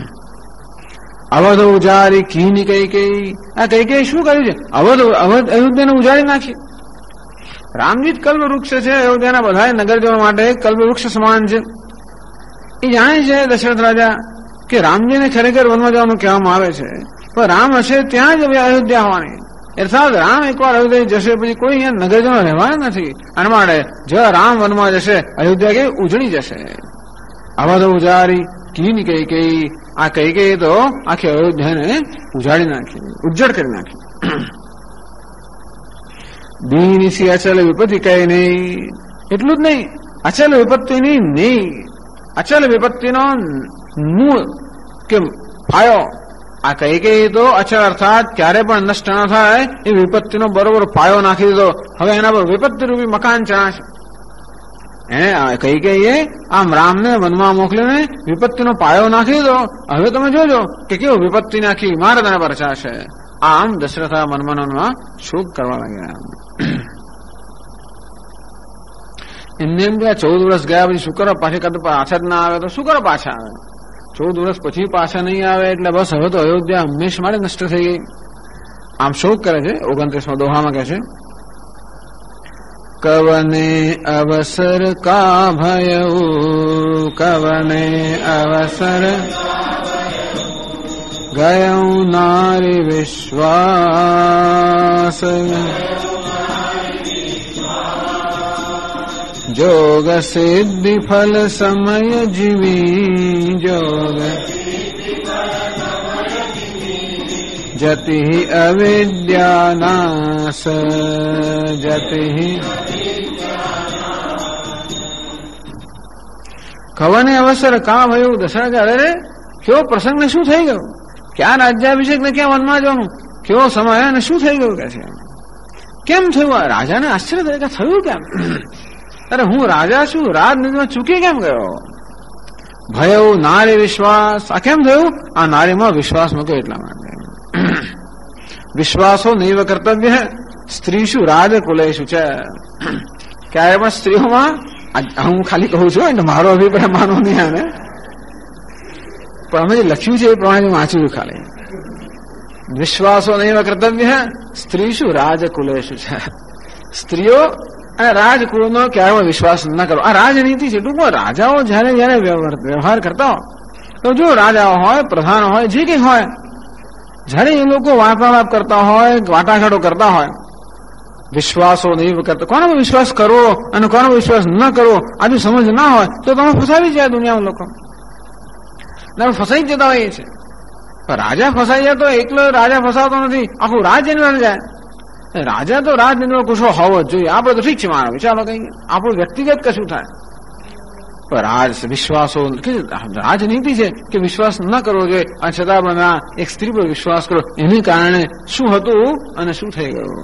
અવધ ઉજારી કીની કૈકેયી. આ કૈકેયી શું કર્યું છે? અયોધ્યાને ઉજાડી નાખી. રામજી જ કલ્પવૃક્ષ છે. અયોધ્યાના બધા નગરજનો માટે કલ્પવૃક્ષ સમાન છે. એ જાણે છે દશરથ રાજા કે રામજીને ખરેખર વનમાં જવાનું કહેવામાં આવે છે, પણ રામ હશે ત્યાં જ અયોધ્યા હોવાની. અર્થાત રામ એકવાર અયોધ્યા જશે પછી કોઈ અહીંયા નગરજનો રહેવાના નથી. અને માટે જો રામ વનમાં જશે અયોધ્યા કે ઉજળી જશે. અવધ ઉજારી કીની કૈકેયી. આ કૈકેયી તો આખી અયોધ્યાને ઉજાડી નાખી, ઉજ્જડ કરી નાખી. દીની અચલ વિપત્તિ કઈ નહીં. એટલું જ નહીં, અચલ વિપત્તિની નહીં, અચલ વિપત્તિનો મૂળ કે પાયો. આ કૈકેયી તો અચલ અર્થાત ક્યારે પણ નષ્ટ ન થાય એ વિપત્તિનો બરોબર પાયો નાખી દીધો. હવે એના પર વિપત્તિ રૂપી મકાન ચણાશે. એને કૈકેયીએ આમ રામને વનમાં મોકલીને વિપત્તિનો પાયો નાખી દીધો. હવે તમે જોજો કે કેવું વિપત્તિ નાખી મારા તેના પર ચાશે. આમ દશરથા મનમાં શોક કરવા લાગ્યા. એમને એમ 14 વર્ષ ગયા પછી શું કરો? પાછી કદ પાછા જ ના આવે તો શું કરો? પાછા આવે 14 વર્ષ પછી પાછા નહીં આવે એટલે બસ હવે તો અયોધ્યા હંમેશ માટે નષ્ટ થઈ ગઈ. આમ શોક કરે છે. 29મા દોહામાં કહે છે, કવને અવસર કા ભયઉ, કવને અવસર ગયું નારી વિશ્વાસ, જોગ સિદ્ધિ ફલ સમય જીવી, જોગ જતિ અવિદ્યાનાશ, જતિ કવને અવસર કા ભયું. દશરથ અરે કેવો પ્રસંગ ને શું થઈ ગયું? ક્યાં રાજ્યાભિષેક ને ક્યાં વનમાં જવાનું? કેવો સમય અને શું થઈ ગયું? કે છે કેમ થયું? રાજાને આશ્ચર્ય થાય કે થયું કેમ? અરે હું રાજા છું, રાજનીતિમાં ચૂકી કેમ ગયો? ભયો નારી વિશ્વાસ. આ કેમ થયું? આ નારીમાં વિશ્વાસ મૂક્યો એટલા માટે. વિશ્વાસો નૈવ કર્તવ્ય સ્ત્રીશુ રાજકુલેશુ છે. ક્યારે પણ સ્ત્રીઓમાં, હું ખાલી કહું છું એટલે મારો અભિપ્રાય માનો નહીં આને, પણ અમે જે લખ્યું છે એ પ્રમાણે વાંચ્યું ખાલી. વિશ્વાસો નૈવ કર્તવ્ય સ્ત્રીશુ રાજકુલેશુ છે. સ્ત્રીઓ અને રાજકુળનો ક્યારેય વિશ્વાસ ન કરો. આ રાજનીતિ છે. ટૂંકમાં રાજાઓ જયારે જયારે વ્યવહાર કરતા હોય તો જો રાજાઓ હોય, પ્રધાન હોય, જે કંઈ હોય, જયારે એ લોકો વાર્તાલાપ કરતા હોય, વાટાઘાટો કરતા હોય, વિશ્વાસો નહીં કરતા, કોનો વિશ્વાસ કરવો અને કોનો વિશ્વાસ ન કરવો આ જો સમજ ના હોય તો તમે ફસાવી જાય દુનિયામાં લોકો. ફસાઈ જતા હોય છે. રાજા ફસાઈ જાય તો એકલો રાજા ફસાવતો નથી, આખું રાજ એની અંદર જાય. રાજા તો રાજ એનો કુશળ હોવો જ જોઈએ. આપણે તો ઠીક છે માનવ, ચાલો કઈ આપણું વ્યક્તિગત કશું થાય, પણ રાજ વિશ્વાસો રાજનીતિ છે કે વિશ્વાસ ન કરવો જોઈએ. અને છતાં પણ એક સ્ત્રી પર વિશ્વાસ કરો. એને કારણે શું હતું અને શું થઈ ગયું.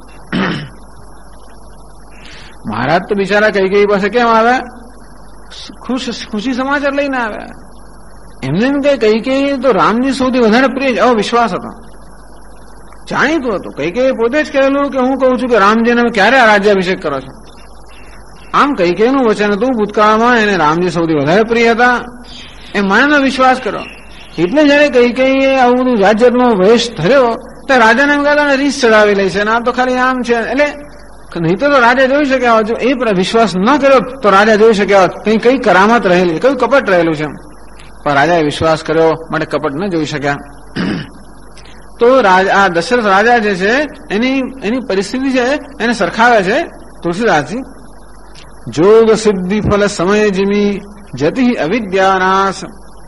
મહારાજ તો બિચારા કઈ પાસે કેમ આવ્યા? ખુશી સમાચાર લઈને આવ્યા. એમને એમ કઈ તો રામજી સૌથી વધારે પ્રિય અવિશ્વાસ હતો, જાણીતું હતું. કઈ પોતે જ કહેલું કે હું કહું છું કે રામજીને ક્યારે રાજ્યાભિષેક કરો છો. આમ કઈનું વચન હતું ભૂતકાળમાં, એને રામજી સૌથી વધારે પ્રિય હતા, એ માયાનો વિશ્વાસ કરો. એટલે જયારે કઈ આવું બધું જાત જાતનો વેશ ધર્યો તો રાજાને એમ કહેતા રીસ ચડાવી લે છે અને આ તો ખાલી આમ છે. એટલે નહીં તો રાજા જોઈ શક્યા હોત. જો એ વિશ્વાસ ન કર્યો તો રાજા જોઈ શક્યા હોત કઈ કરામત રહેલી, કયું કપટ રહેલું છે. પણ રાજાએ વિશ્વાસ કર્યો માટે કપટ ન જોઈ શક્યા. તો આ દશરથ રાજા જે છે એની પરિસ્થિતિ છે એને સરખાવે છે તુલસીદાસજી. જોગ સિદ્ધિ ફલ સમય જીમી જતિ અવિદ્યાનાશ.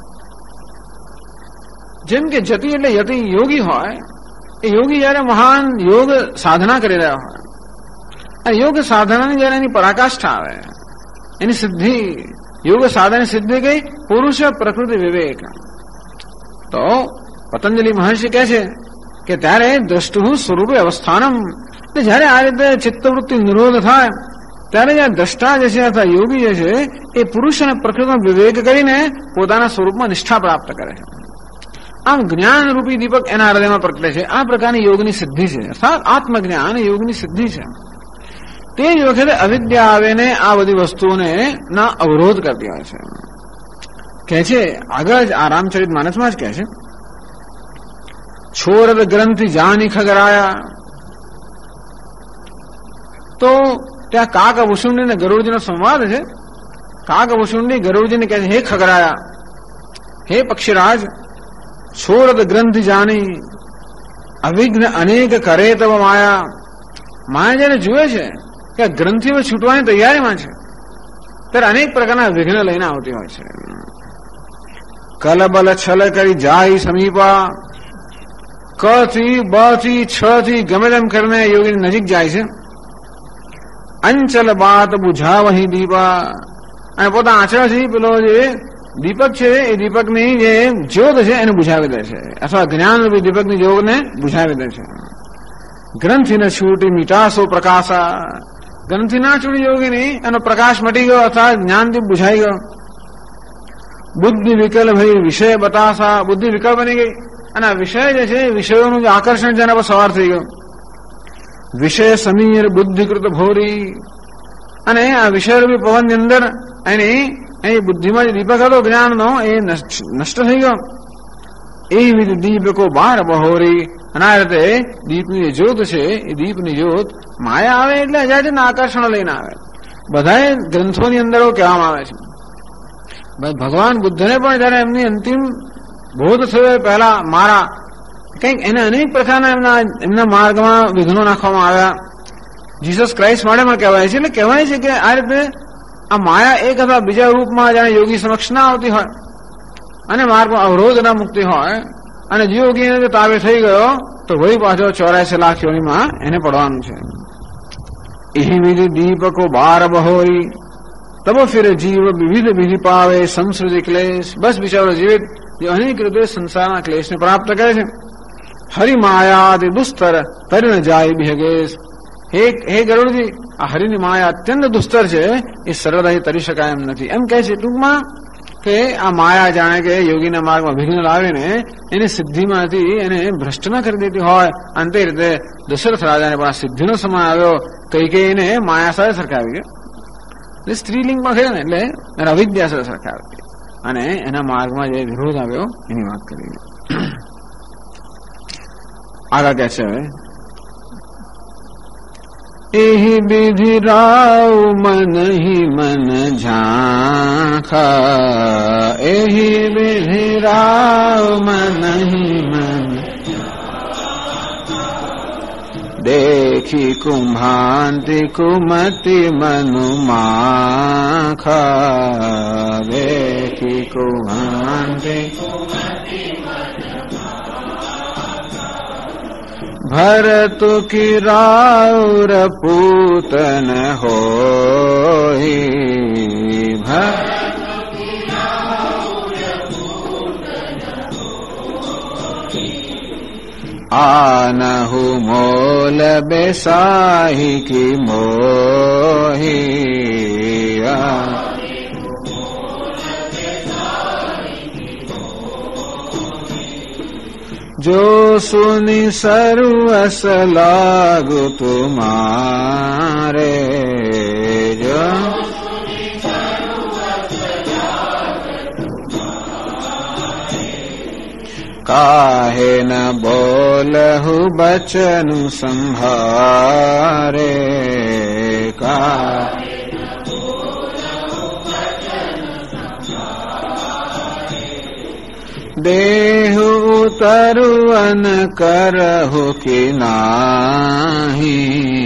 જેમ કે જતિ એટલે યતિ યોગી હોય, એ યોગી જયારે મહાન યોગ સાધના કરી રહ્યા હોય, આ યોગ સાધનાની જયારે એની પરાકાષ્ઠા આવે, એની સિદ્ધિ, યોગ સાધનની સિદ્ધિ કઈ? પુરુષ પ્રકૃતિ વિવેક. તો પતંજલિ મહર્ષિ કહે છે કે ત્યારે દ્રષ્ટુ સ્વરૂપે અવસ્થાનમ. જયારે આ રીતે ચિત્તવૃત્તિ નિરોધ થાય ત્યારે જે દ્રષ્ટા જે છે અથવા યોગી જે છે એ પુરુષ અને પ્રકૃતિનો વિવેક કરીને પોતાના સ્વરૂપમાં નિષ્ઠા પ્રાપ્ત કરે છે. આમ જ્ઞાન રૂપી દીપક એના હૃદયમાં પ્રગટે છે. આ પ્રકારની યોગની સિદ્ધિ છે, અર્થાત આત્મજ્ઞાન યોગની સિદ્ધિ છે. તે જ વખતે અવિદ્યા આવીને આ બધી વસ્તુઓને ના અવરોધ કરતી હોય છે. કહે છે આગળ જ આ રામચરિત માનસમાં જ કહે છે, છોરદ ગ્રંથિ જાની ખગરાયા. તો ત્યાં કાક વસુંડી ને ગરુડજીનો સંવાદ છે. કાક વસુંડી ગરુડજીને કહે છે, હે ખગરાયા, હે પક્ષીરાજ, છોરદ ગ્રંથિ જાની અવિઘ્ન અનેક કરે તવ માયા. માયા જેને જુએ છે કે ગ્રંથિઓ છૂટવાની તૈયારીમાં છે ત્યારે અનેક પ્રકારના વિઘ્ન લઈને આવતી હોય છે. કલબલ છલ કરી જાય સમીપા. ક થી બ થી છ થી ગમે તેમ કરીને યોગીની નજીક જાય છે. અંચલ બાત બુઝાવહી દીપા. અને પોતા આચરણથી પેલો જે દીપક છે એ દીપકની જે જ્યોત છે એને બુઝાવી દે છે, અથવા જ્ઞાન રૂપી દીપકની જ્યોતને બુઝાવી દે છે. ગ્રંથિ ન છૂટી મીટાસો પ્રકાશા. ગ્રંથિ ના છૂટી યોગીની એનો પ્રકાશ મટી ગયો અથવા જ્ઞાનથી બુઝાઈ ગયો. બુદ્ધિ વિકલ ભાઈ વિષય બતાસા. બુદ્ધિ વિકલ બની ગઈ અને આ વિષય જે છે વિષયોનું જે આકર્ષણ છે એના પર સવાર થઈ ગયો. વિષય સમીર બુદ્ધિકૃત ભોરી. અને આ વિષયરૂપી પવનની અંદર એની બુદ્ધિમાં જે દીપક હતો જ્ઞાનનો એ નષ્ટ થઈ ગયો. એવી દીપકો બાર બહોરી. અને આ રીતે દીપની જે જ્યોત છે એ દીપની જ્યોત માયા આવે એટલે અજાજના આકર્ષણો લઈને આવે. બધા ગ્રંથોની અંદર કહેવામાં આવે છે. ભગવાન બુદ્ધને પણ જયારે એમની અંતિમ બોધ થયો પહેલા મારા કંઈક એને અનેક પ્રકારના એમના માર્ગમાં વિઘ્નો નાખવામાં આવ્યા. જીસસ ક્રાઇસ્ટ માટે પણ કહેવાય છે. એટલે કહેવાય છે કે આ રીતે આ માયા એક અથવા બીજા રૂપમાં જાણે યોગી સમક્ષ ના આવતી હોય અને માર્ગમાં અવરોધ ના મુકતી હોય અને જે યોગીને તાવે થઈ ગયો તો વહી પાછો 84 લાખ યોનીમાં એને પડવાનું છે. એહી વિધિ દીપકો બાર બહોરી. તબ ફિર જીવ વિવિધ વિધિ પાવે સંસ્કૃતિ ક્લેશ. બસ બિચારો જીવિત જે અનેક રીતે સંસારના ક્લેશને પ્રાપ્ત કરે છે. હરિમાયા દુસ્તર તરીને જાય ભેગેશ. હે ગરુડજી, આ હરિની માયા અત્યંત દુસ્તર છે, એ સરળતાથી તરી શકાય એમ નથી. એમ કહે છે ટૂંકમાં કે આ માયા જાણે કે યોગીના માર્ગમાં વિઘ્ન લાવીને એને સિદ્ધિમાંથી એને ભ્રષ્ટ ન કરી દેતી હોય. અને તે રીતે દશરથ રાજાને પણ આ સિદ્ધિનો સમય આવ્યો, કૈકેયીને માયા સાથે સરખાવી ગયો. એટલે સ્ત્રીલિંગમાં છે ને, એટલે એના અવિદ્યા સાથે સરખાવી અને એના માર્ગમાં જે વિરોધ આવ્યો એની વાત કરી. આગળ કે છે હવે, એહી વિધિ રાવ મન હી મન ઝાંખા, એહી વિધિ રાવ મન હી મન देखी कुम्भांति कुमति मनु माखा, देखी कुम्भांति भरतु की राउर पूतन होई, आनहु मोल बेसाही की मोही, जो सुनि सर्वस लागु तुम्हारे, जो काहे न बोलहु बचनु संभारे, देहु उतरुअन करहु कि नाही,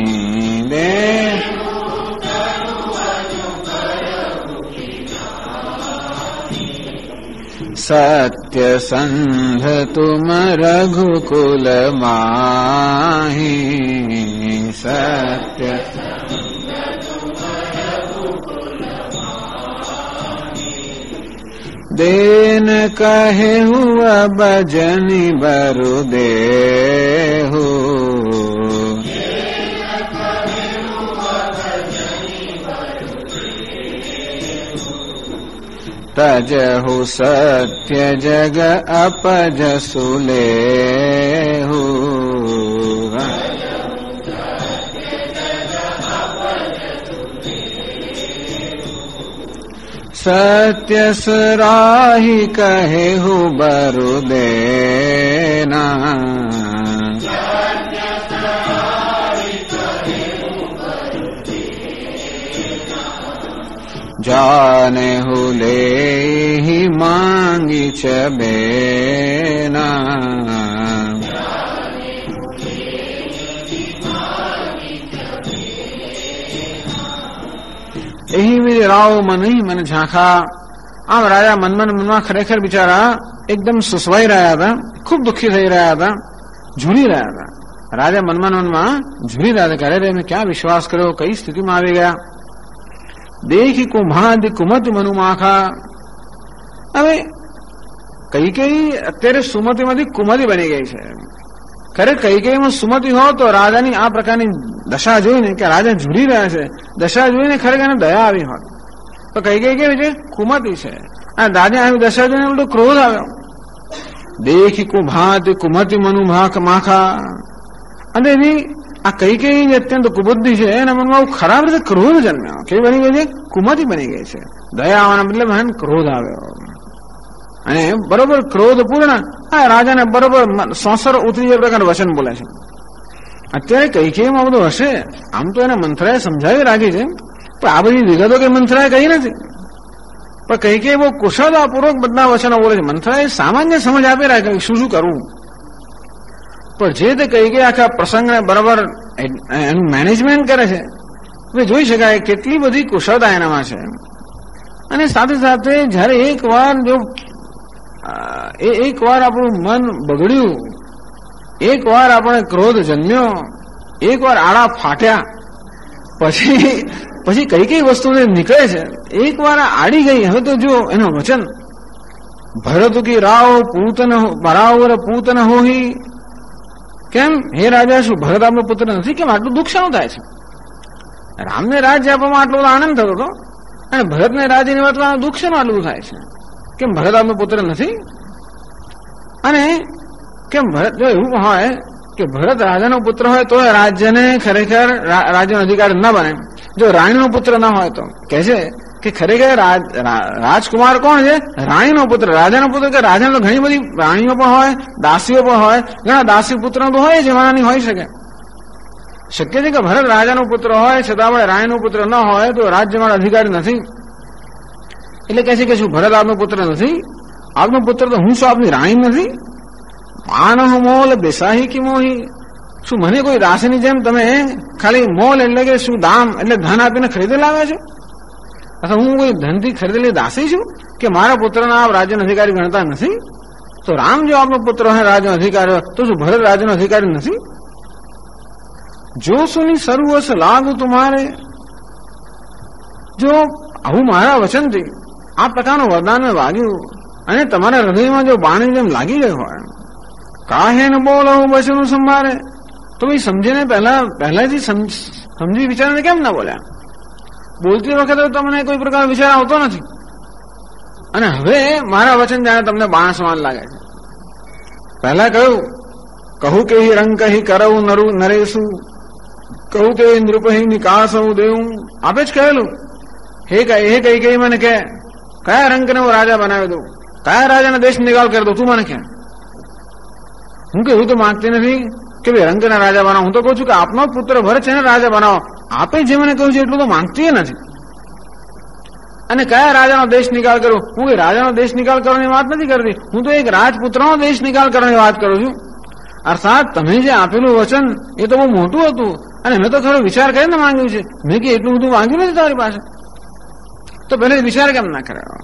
सत्य संध तुम रघुकुल माही, सत्य देन कहे हुआ बजनी बरु देहु, तजहु सत्य जग अपजसु लेहु, सत्य सराही कहेहु बरु देना, जानेहु लेहि मांगी चबेना, એહી વિધિ રાવ મન હી મન ઝાંખા. આમ રાજા મનમાં ખરેખર બિચારા એકદમ સુસવાઈ રહ્યા હતા, ખૂબ દુઃખી થઈ રહ્યા હતા, ઝૂરી રહ્યા હતા. રાજા મનમાં ઝૂરી રહ્યા હતા કે અરે મેં ક્યાં વિશ્વાસ કર્યો, કઈ સ્થિતિમાં આવી ગયા. દેખી કુંભાંતિ કુમતિ મનુ માખા. હવે કૈકેયી અત્યારે સુમતિમાંથી કુમતિ બની ગઈ છે. ખરે કૈકેયીમાં સુમતિ હો તો રાજાની આ પ્રકારની દશા જોઈને કે રાજા ઝૂરી રહ્યા છે, દશા જોઈને ખરેખર એને દયા આવી હોત. તો કૈકેયી કેવી છે? કુમતિ છે. અને રાજા આવી દશા જોઈને ઉલટો ક્રોધ આવ્યો. દેખી કુંભાંતિ કુમતિ મનુ માખા. અને એની આ કૈકેયી જે અત્યંત કુબુદ્ધિ છે એના મનમાં ખરાબ રીતે ક્રોધ જન્મ્યો. કેવી બની ગઈ છે? કુમતિ બની ગઈ છે. દયા આવવાના મતલબ એને ક્રોધ આવ્યો. અને બરોબર ક્રોધ પૂર્ણ આ રાજાને બરોબર સોસર ઉતરી જે પ્રકાર વચન બોલે છે. અત્યારે કૈકેયીમાં બધું હશે, આમ તો એને મંથરાએ સમજાવી રાખી છે, પણ આ બધી વિગતો કઈ મંથરાએ કહી નથી. પણ કૈકેયી બહુ કુશળતાપૂર્વક બધા વચનો બોલે છે. મંથરાએ સામાન્ય સમજ આપી રાખે શું શું કરવું. પણ જે તે કૈકેયી આખા પ્રસંગને બરાબર એનું મેનેજમેન્ટ કરે છે, એટલે જોઈ શકાય કેટલી બધી કુશળતા એનામાં છે. અને સાથે સાથે જયારે એક વાર આપણું મન બગડ્યું, એક વાર આપણે ક્રોધ જન્મ્યો, એક વાર આડા ફાટ્યા, પછી કઈ કઈ વસ્તુ નીકળે છે. એક વાર આડી ગઈ. હવે તો જો એનું વચન ભરત કી રાવ પૂતન બરાબર પૂતન હોહી. કેમ હે રાજા, શું ભરત આપણો પુત્ર નથી? કેમ આટલું દુઃખ શાનું થાય છે? રામને રાજ્ય આપવામાં આટલો આનંદ થતો હતો અને ભરતને રાજ્યની વાતમાં દુઃખ શાનું આટલું થાય છે? કેમ ભરત આપનો પુત્ર નથી? અને કેમ ભરત જો એવું હોય કે ભરત રાજાનો પુત્ર હોય તો રાજ્યને ખરેખર રાજ્યનો અધિકાર ન બને, જો રાણીનો પુત્ર ન હોય તો કહે છે કે ખરેખર રાજકુમાર કોણ છે? રાણીનો પુત્ર. રાજાનો પુત્ર કે રાજાને તો ઘણી બધી રાણીઓ પણ હોય, દાસીઓ પણ હોય, ઘણા દાસી પુત્રો તો હોય જમાનાની હોઈ શકે. શક્ય છે કે ભરત રાજાનો પુત્ર હોય છતાં પણ રાણીનો પુત્ર ન હોય તો રાજ્યમાં અધિકારી નથી. એટલે કહે છે કે શું ભરત આપનો પુત્ર નથી? આપનો પુત્ર તો હું શું આપની રાણી નથી? માનવ મોલ બેસાહી કે મોહી, શું મને કોઈ દાસીની જેમ તમે ખાલી મોલ એટલે કે શું દામ એટલે ધન આપીને ખરીદી લાવ્યા છો? અથવા હું કોઈ ધનથી ખરીદેલી દાસી છું કે મારા પુત્રના આપ રાજ્યનો અધિકારી ગણતા નથી? તો રામ જો આપનો પુત્ર હોય રાજ્યનો અધિકારી હોય તો શું ભરત રાજ્યનો અધિકારી નથી? જો સુની સર્વસ લાગુ તુમારે, જો આવું મારા વચનથી આ પ્રકારનું વરદાન મેં વાગ્યું અને તમારા હૃદયમાં જો બાણી જેમ લાગી ગયું હોય, કાહે ન બોલો વચનું સંભાળે, તો ભાઈ સમજીને પહેલાથી સમજી વિચારીને કેમ ના બોલ્યા? બોલતી વખતે તમને કોઈ પ્રકાર વિચાર આવતો નથી અને હવે મારા વચન જાણે તમને બાણ સમાન લાગે છે. પહેલા કહું કે રંગ કહી કરવું નરેશું, કહું કે નૃપહી નિકાસ હું દેવું. આપે જ કહેલું હે કઈ મને કે કયા રંગને હું રાજા બનાવી દઉં, કયા રાજાના દેશ નિકાલ કરી દઉં, તું મને કે. હું કે એવું તો માંગતી નથી કે ભાઈ રંગના રાજા બનાવો. હું તો કહું છું કે આપનો પુત્ર ભરત છે ને રાજા બનાવો. આપે જે મને કહ્યું છે એટલું તો માંગતી નથી. અને કયા રાજાનો દેશ નિકાલ કરું? હું કે રાજાનો દેશ નિકાલ કરવાની વાત નથી કરતી, હું તો એક રાજપુત્રનો દેશ નિકાલ કરવાની વાત કરું છું. અર્થાત તમે જે આપેલું વચન એ તો બહુ મોટું હતું અને મેં તો ખરો વિચાર કરીને માંગ્યું છે. મેં કે એટલું બધું માંગ્યું નથી તારી પાસે, તો પહેલે વિચાર કેમ ના કર્યો?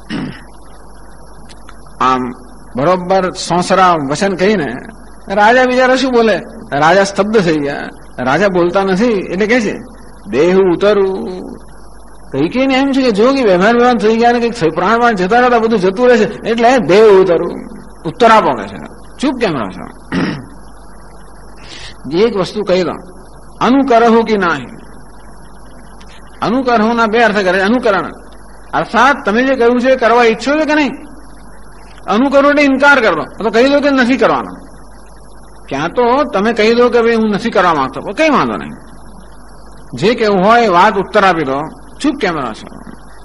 આમ બરોબર સોસરા વચન કહીને રાજા બિચારા શું બોલે? રાજા સ્તબ્ધ થઈ ગયા. રાજા બોલતા નથી એટલે કે છે દેહ ઉતરું. કઈ કઈને એમ છે કે જો કે વ્યવહાર થઈ ગયા ને કઈક પ્રાણ જતા રહેતા બધું જતું રહેશે એટલે દેહ ઉતરું. ઉત્તર આપો કે છે ચૂપ કેમ રહો છો? એક વસ્તુ કહી દો, અનુકરહું કે નહીં. અનુકરહું ના બે અર્થ કરે. અનુકરણ અર્થાત તમે જે કહ્યું છે કરવા ઈચ્છો છો કે નહીં? અનુકરો એટલે ઇનકાર કરો તો કહી દો કે નથી કરવાનો. ક્યાં તો તમે કહી દો કે ભાઈ હું નથી કરવા માંગતો, કઈ વાંધો નહીં. જે કેવું હોય વાત ઉત્તર આપી દો, ચૂપ કેમ રહો છો?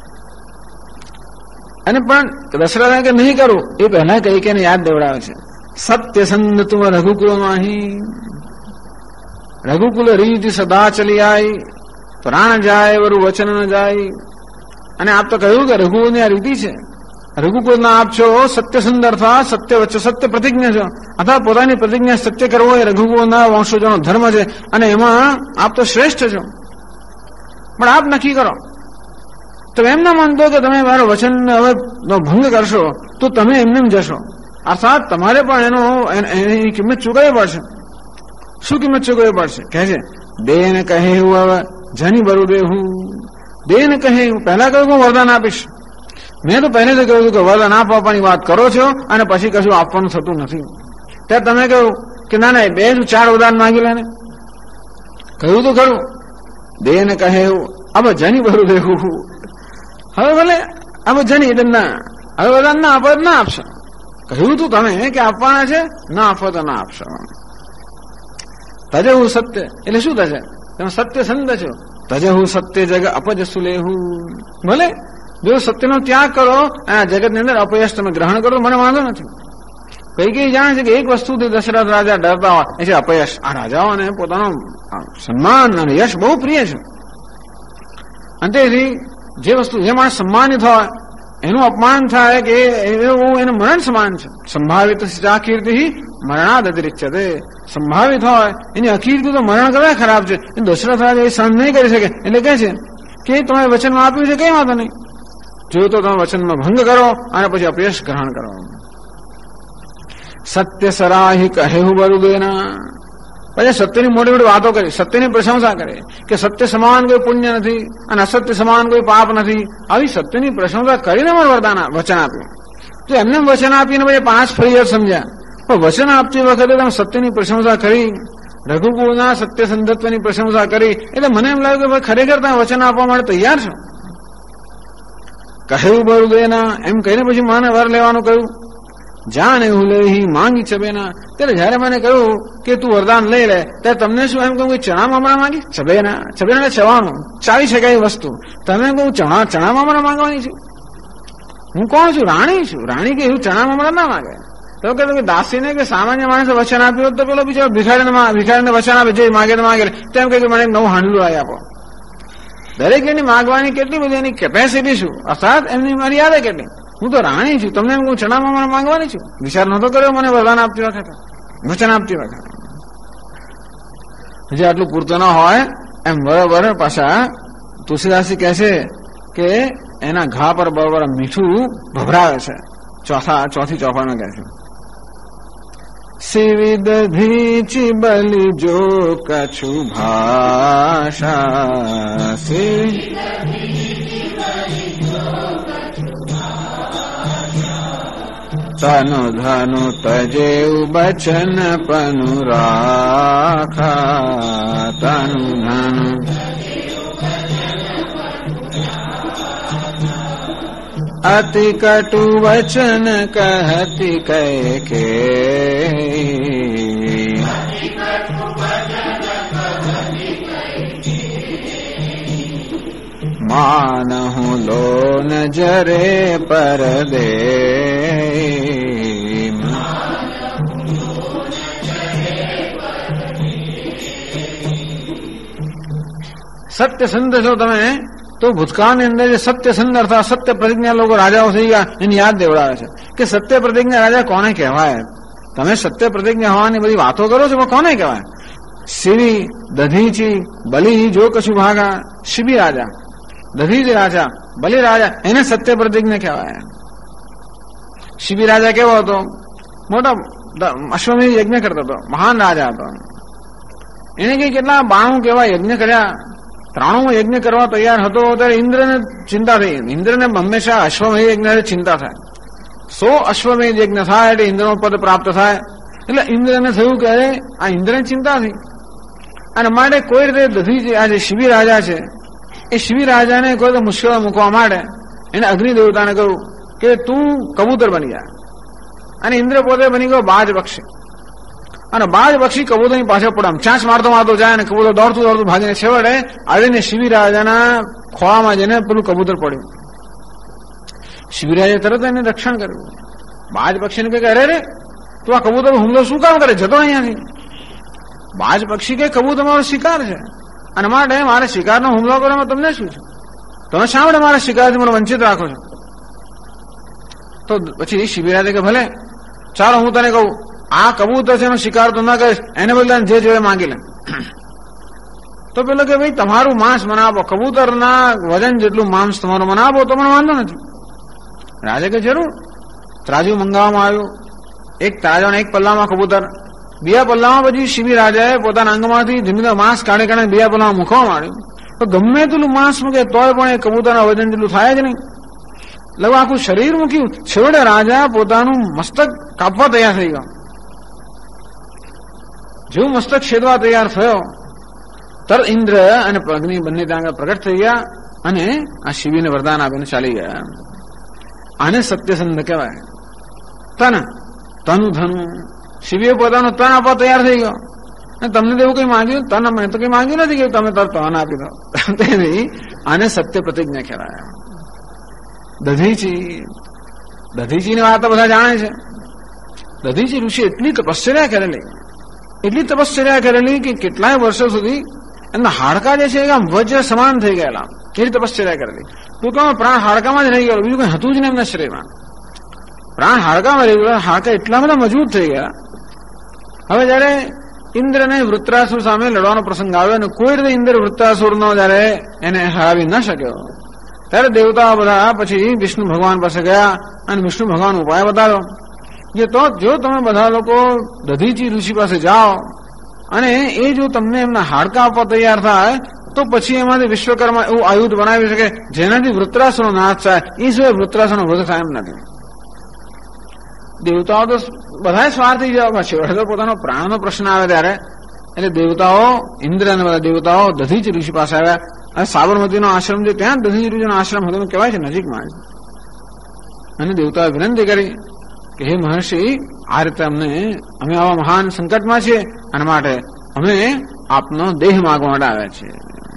અને પણ દશરથ કે નહીં કરું એ પહેલા કઈ કે યાદ દેવડાવે છે. સત્યસંદ તુમ રઘુકુલ માહી, રઘુકુલ રીતિ સદા ચલી આઈ, પ્રાણ જાય વરુ વચન ન જાય. અને આપ તો કહ્યું કે રઘુની આ રીતિ છે. રઘુકુળના આપ છો સત્યસંદ અર્થાત સત્ય વચ્ચે સત્ય પ્રતિજ્ઞા છો, અથવા પોતાની પ્રતિજ્ઞા સત્ય કરવો એ રઘુકુળના વંશજોનો ધર્મ છે અને એમાં આપ તો શ્રેષ્ઠ છો. પણ આપ નક્કી કરો. તો એમ ના માનતો કે તમે મારો વચન હવે ભંગ કરશો તો તમે એમને જશો. અર્થાત તમારે પણ એની કિંમત ચૂકવવી પડશે. શું કિંમત ચૂકવવી પડશે? કહે છે દેને કહે હવે જની બરુ દેહું. દેને કહે પહેલા કહ્યું હું વરદાન આપીશ. મેં તો પહેલેથી કહ્યું કે વરદાન આપવાની વાત કરો છો અને પછી કશું આપવાનું થતું નથી. ત્યાં તમે કહ્યું કે ના ના 2 4 વરદાન માંગી લે ને. કહ્યું તો ખરું દેને કહે હવે જની બરુ દેહું. હવે ભલે હવે જની એટલે ના, હવે વરદાન ના આપો ના આપશો. કહ્યું તું તમે કે આપવાના છે, ના આપો તો ના આપશો. તજે હું સત્ય એટલે શું થશે? તમે સત્ય સંદ છો. તજે હું સત્ય જગ અપજસુ લેહું. ભલે જો સત્યનો ત્યાગ કરો અને જગતની અંદર અપયશ તમે ગ્રહણ કરો મને વાંધો નથી. કઈ જાણે છે કે એક વસ્તુથી દશરથ રાજા ડરતા હોય એ છે અપયશ. આ રાજાઓને પોતાનું સન્માન અને યશ બહુ પ્રિય છે. અને તેથી જે વસ્તુ જે માણસ સન્માનિત હોય એનું અપમાન થાય કે એવું એને મરણ સમાન છે. સંભાવિત કીર્તિ મરણાદ અતિરિચ્યતે. સંભાવિત હોય એની અકીર્તિ તો મરણ કરવા ખરાબ છે. દશરથ રાજા એ સહન નહીં કરી શકે એટલે કહે છે કે તમે વચનમાં આપ્યું છે કઈ વાંધો નહીં, જો તો તમે વચનમાં ભંગ કરો અને પછી અપયશ ગ્રહણ કરો. સત્ય સરાહી કહે બરુદેના. પછી સત્યની મોટી મોટી વાતો કરી, સત્યની પ્રશંસા કરે કે સત્ય સમાન કોઈ પુણ્ય નથી અને અસત્ય સમાન કોઈ પાપ નથી. આવી સત્યની પ્રશંસા કરીને મને વચન આપ્યું. તો એમને વચન આપીને પછી 5 ફરિયાદ સમજ્યા. પણ વચન આપતી વખતે તમે સત્યની પ્રશંસા કરી, રઘુકુળના સત્ય સંધત્વની પ્રશંસા કરી એટલે મને એમ લાગ્યું કે ખરેખર તમે વચન આપવા માટે તૈયાર છો. કહ્યું બરુદેના, એમ કહીને પછી મને વર લેવાનું કહ્યું. જાણે હું લેહી માંગી છબેના, ત્યારે જયારે મને કહ્યું કે તું વરદાન લઈ લે, ત્યારે તમને શું એમ કહું કે ચણા મામરા માંગી? છબેના, છબેના ચવાનું ચાવી શકાય વસ્તુ, તમે કહું ચણા મામરા માંગવાની છું? હું કોણ છું? રાણી છું. રાણી કે એવું ચણા મામરા ના માંગે. તો કે દાસીને કે સામાન્ય માણસે વચન આપ્યું તો પેલો બિચારો ભિખારીને વચન આપે, જે માગે તો માગે, તેમ કે મને નવું હાંડલું આવી આપો. દરેક એની માગવાની કેટલી બધી એની કેપેસિટી શું, અર્થાત એમની મર્યાદા કેટલી. હું તો રાણી છું, તમને એમ કહું ચણામાં મને માંગવાની છું? વિચાર નહોતો કર્યો મને વરદાન આપતી વખતે, વચન આપતી વખતે. હજી આટલું પૂરતું ન હોય એમ બરોબર પાછા તુલસીદાસજી કહે છે કે એના ઘા પર બરોબર મીઠું ભભરાવે છે. ચોથી ચોપામાં કહે છે, સિવિદધીચી બલી જો કછુ ભાષા, તનુ ધનુ તજેવ બચન પનુ રાખા, તનુ ધનુ અતિ કટુ વચન કહતી કે માનહુ લોન જરે પરદે, સત્યસંધ છો તમે તો ભૂતકાળની અંદર જે સત્યસંધ અર્થાત સત્ય પ્રતિજ્ઞા લોકો રાજાઓ થઈ ગયા એની યાદ દેવડાવે છે કે સત્ય પ્રતિજ્ઞા રાજા કોને કહેવાય? તમે સત્ય પ્રતિજ્ઞા હોવાની બધી વાતો કરો છો, પણ કોને કહેવાય? શિવી દધીચી બલી જો કશું ભાગા. શિબી રાજા, દધીચી રાજા, બલી રાજા, એને સત્ય પ્રતિજ્ઞા કહેવાય. શિબી રાજા કેવો હતો? મોટા અશ્વમેધ યજ્ઞ કરતો હતો, મહાન રાજા હતો. એને કઈ કેટલા 92 કેવા યજ્ઞ કર્યા, 93 યજ્ઞ કરવા તૈયાર હતો. ત્યારે ઇન્દ્રને ચિંતા થઈ. ઇન્દ્રને હંમેશા અશ્વમેધ યજ્ઞ ચિંતા થાય. 100 અશ્વમેધ યજ્ઞ થાય એટલે ઇન્દ્રનું પદ પ્રાપ્ત થાય. એટલે ઇન્દ્રને થયું કે આ ઇન્દ્રને ચિંતા થઈ, અને માટે કોઈ રીતે દધી આ જે શિબી રાજા છે એ શિબી રાજાને કોઈ તો મુશ્કેલ મૂકવા માટે એને અગ્નિ દેવતાને કહ્યું કે તું કબૂતર બની જા. અને ઇન્દ્ર પોતે બની ગયો બાજ પક્ષી, અને બાજ પક્ષી કબૂતરની પાછળ પડે, ચાંચ મારતો જાય અને કબૂતર દોડતું ભાગીને છેવટે આવીને શિબી રાજાના ખોળામાં જઈને પેલું કબૂતર પડ્યું. શિબી રાજાએ તરત એને રક્ષણ કર્યું. બાજ પક્ષીને કહે અરે રે તું આ કબૂતર હુમલો શું કામ કરે, જતો અહીંયાથી. બાજ પક્ષી કે કબૂતર મારો શિકાર છે, અને માટે મારે શિકારનો હુમલો કરવામાં તમને શું છે? તમે શા માટે મારા શિકારથી મને વંચિત રાખો છો? તો પછી શિબી રાજા કે ભલે ચાલો હું તને કહું, આ કબૂતર છે એનો શિકાર તો ના કરીશ, એને બદલે જે જોઈએ માંગી લે. તો પેલો કે ભાઈ તમારું માંસ મને આપો, કબૂતરના વજન જેટલું માંસ તમારું મને આપો તો મને વાંધો નથી. રાજા કે જરૂર. ત્રાજુ મંગાવવામાં આવ્યું, એક તાજો એક પલ્લામાં કબૂતર, બીજા પલ્લામાં પછી શિબી રાજાએ પોતાના અંગમાંથી ધીમે માંસ કાઢી બીજા પલ્લામાં મૂકવા માંડ્યું. તો ગમે તેટલું માંસ મૂકે તોય પણ એ કબૂતરના વજન જેટલું થાય જ નહીં. લગભગ આખું શરીર મૂક્યું. છેવટે રાજા પોતાનું મસ્તક કાપવા તૈયાર થઈ ગયો. જેવું મસ્તક છેદવા તૈયાર થયો તરત ઇન્દ્ર અને અગ્નિ બંને ત્યાં આગળ પ્રગટ થઈ ગયા અને આ શિબીને વરદાન આપીને ચાલી ગયા. આને સત્યસંધ કહેવાય. તનુ ધનુ. શિબીએ પોતાનું તન આપવા તૈયાર થઈ ગયો. તમને તો એવું કઈ માંગ્યું? તન મેં તો કઈ માંગ્યું નથી કે તમે તરત તન આપી દો. આને સત્ય પ્રતિજ્ઞા કહેવાય. દધીચીની વાત બધા જાણે છે. દધીચી ઋષિ એટલી તપશ્ચર્યા કરેલી કે કેટલાય વર્ષો સુધી એમના હાડકા જે છે આમ વજ્ર સમાન થઈ ગયેલા. કેટલી તપશ્ચર્યા કરેલી. ટૂંકમાં પ્રાણ હાડકામાં જ રહી ગયેલો, બીજું કઈ હતું જ નહીં એમના શરીરમાં. પ્રાણ હાડકામાં રહી ગયેલા, હાડકા એટલા બધા મજબૂત થઈ ગયા. હવે જયારે ઇન્દ્રને વૃત્રાસુર સામે લડવાનો પ્રસંગ આવ્યો અને કોઈ રીતે ઇન્દ્ર વૃત્રાસુરનો જયારે એને હરાવી ન શક્યો ત્યારે દેવતાઓ બધા પછી વિષ્ણુ ભગવાન પાસે ગયા અને વિષ્ણુ ભગવાન ઉપાય બતાવ્યો કે તો જો તમે બધા લોકો દધીચી ઋષિ પાસે જાઓ અને એ જો તમને એમના હાડકા આપવા તૈયાર થાય તો પછી એમાંથી વિશ્વકર્મા એવું આયુધ બનાવી શકે જેનાથી વૃત્રાસુરનો નાશ થાય. એ સિવાય વૃત્રાસુરનો વધ થાય એમ નથી. દેવતાઓ તો બધા સ્વાર્થી જવા છેવટે તો પોતાનો પ્રાણનો પ્રશ્ન આવે ત્યારે એટલે દેવતાઓ ઇન્દ્ર અને બધા દેવતાઓ દધીચી ઋષિ પાસે આવ્યા. અને સાબરમતીનો આશ્રમ જે ત્યાં દધીચી ઋષિનો આશ્રમ હતો કહેવાય છે નજીકમાં. અને દેવતાએ વિનંતી કરી કે હે મહર્ષિ, આ રીતે અમે આવા મહાન સંકટમાં છીએ, અને માટે અમે આપનો દેહ માગવા માટે આવ્યા છીએ.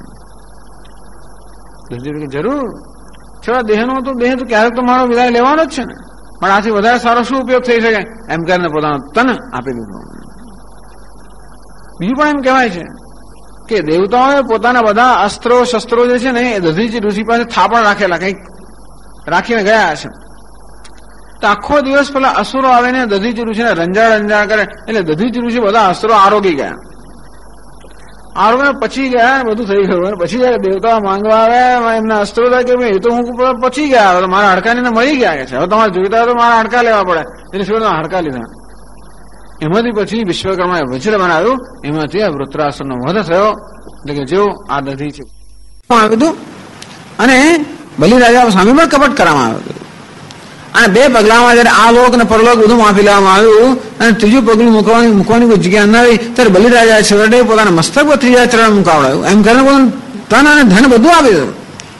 જરૂર છેલ્લા દેહનો તો દેહ તો ક્યારેક તો મારો વિદાય લેવાનો જ છે ને, પણ આથી વધારે સારો શું ઉપયોગ થઈ શકે એમ કરીને પોતાનો તન આપી દીધું. બીજું પણ એમ કહેવાય છે કે દેવતાઓએ પોતાના બધા અસ્ત્રો શસ્ત્રો જે છે ને એ દધીચી ઋષિ પાસે થાપણ રાખેલા, કંઈક રાખીને ગયા છે. તો આખો દિવસ પેલા અસુરો આવીને દધીચી ઋષિને રંજાડ કરે, એટલે દધીચી ઋષિ બધા અસ્ત્રો આરોગી ગયા. આરોગ્ય પછી ગયા ને બધું થઈ ગયું. પછી જયારે દેવતા માંગવા આવે એમના અસ્ત્રો થાય કે એ તો હું પછી ગયા, મારા હાડકા ને મરી ગયા છે, હવે તમારે જોઈતા હોય તો મારા હાડકા લેવા પડે, એટલે શું હાડકા લીધા. એમાંથી પછી વિશ્વકર્માએ વજ્ર બનાવ્યું, એમાંથી આ વૃત્રાસુરનો વધ થયો. એટલે કે જેવું આ દધીચી આવ્યું હતું અને બલિરાજા સામે પણ કપટ કરવામાં આવ્યું હતું. અને બે પગલામાં જયારે આ લોક અને પરલોક બધું માફી લેવામાં આવ્યું અને ત્રીજું પગલું મૂકવાની કોઈ જગ્યા ન આવી, ત્યારે બલિરાજા છેવટે પોતાના મસ્તક પર ત્રીજા ચરણ મુકાવડાયું. એમ કરીને પોતાનું તન અને ધન બધું આપી દીધું.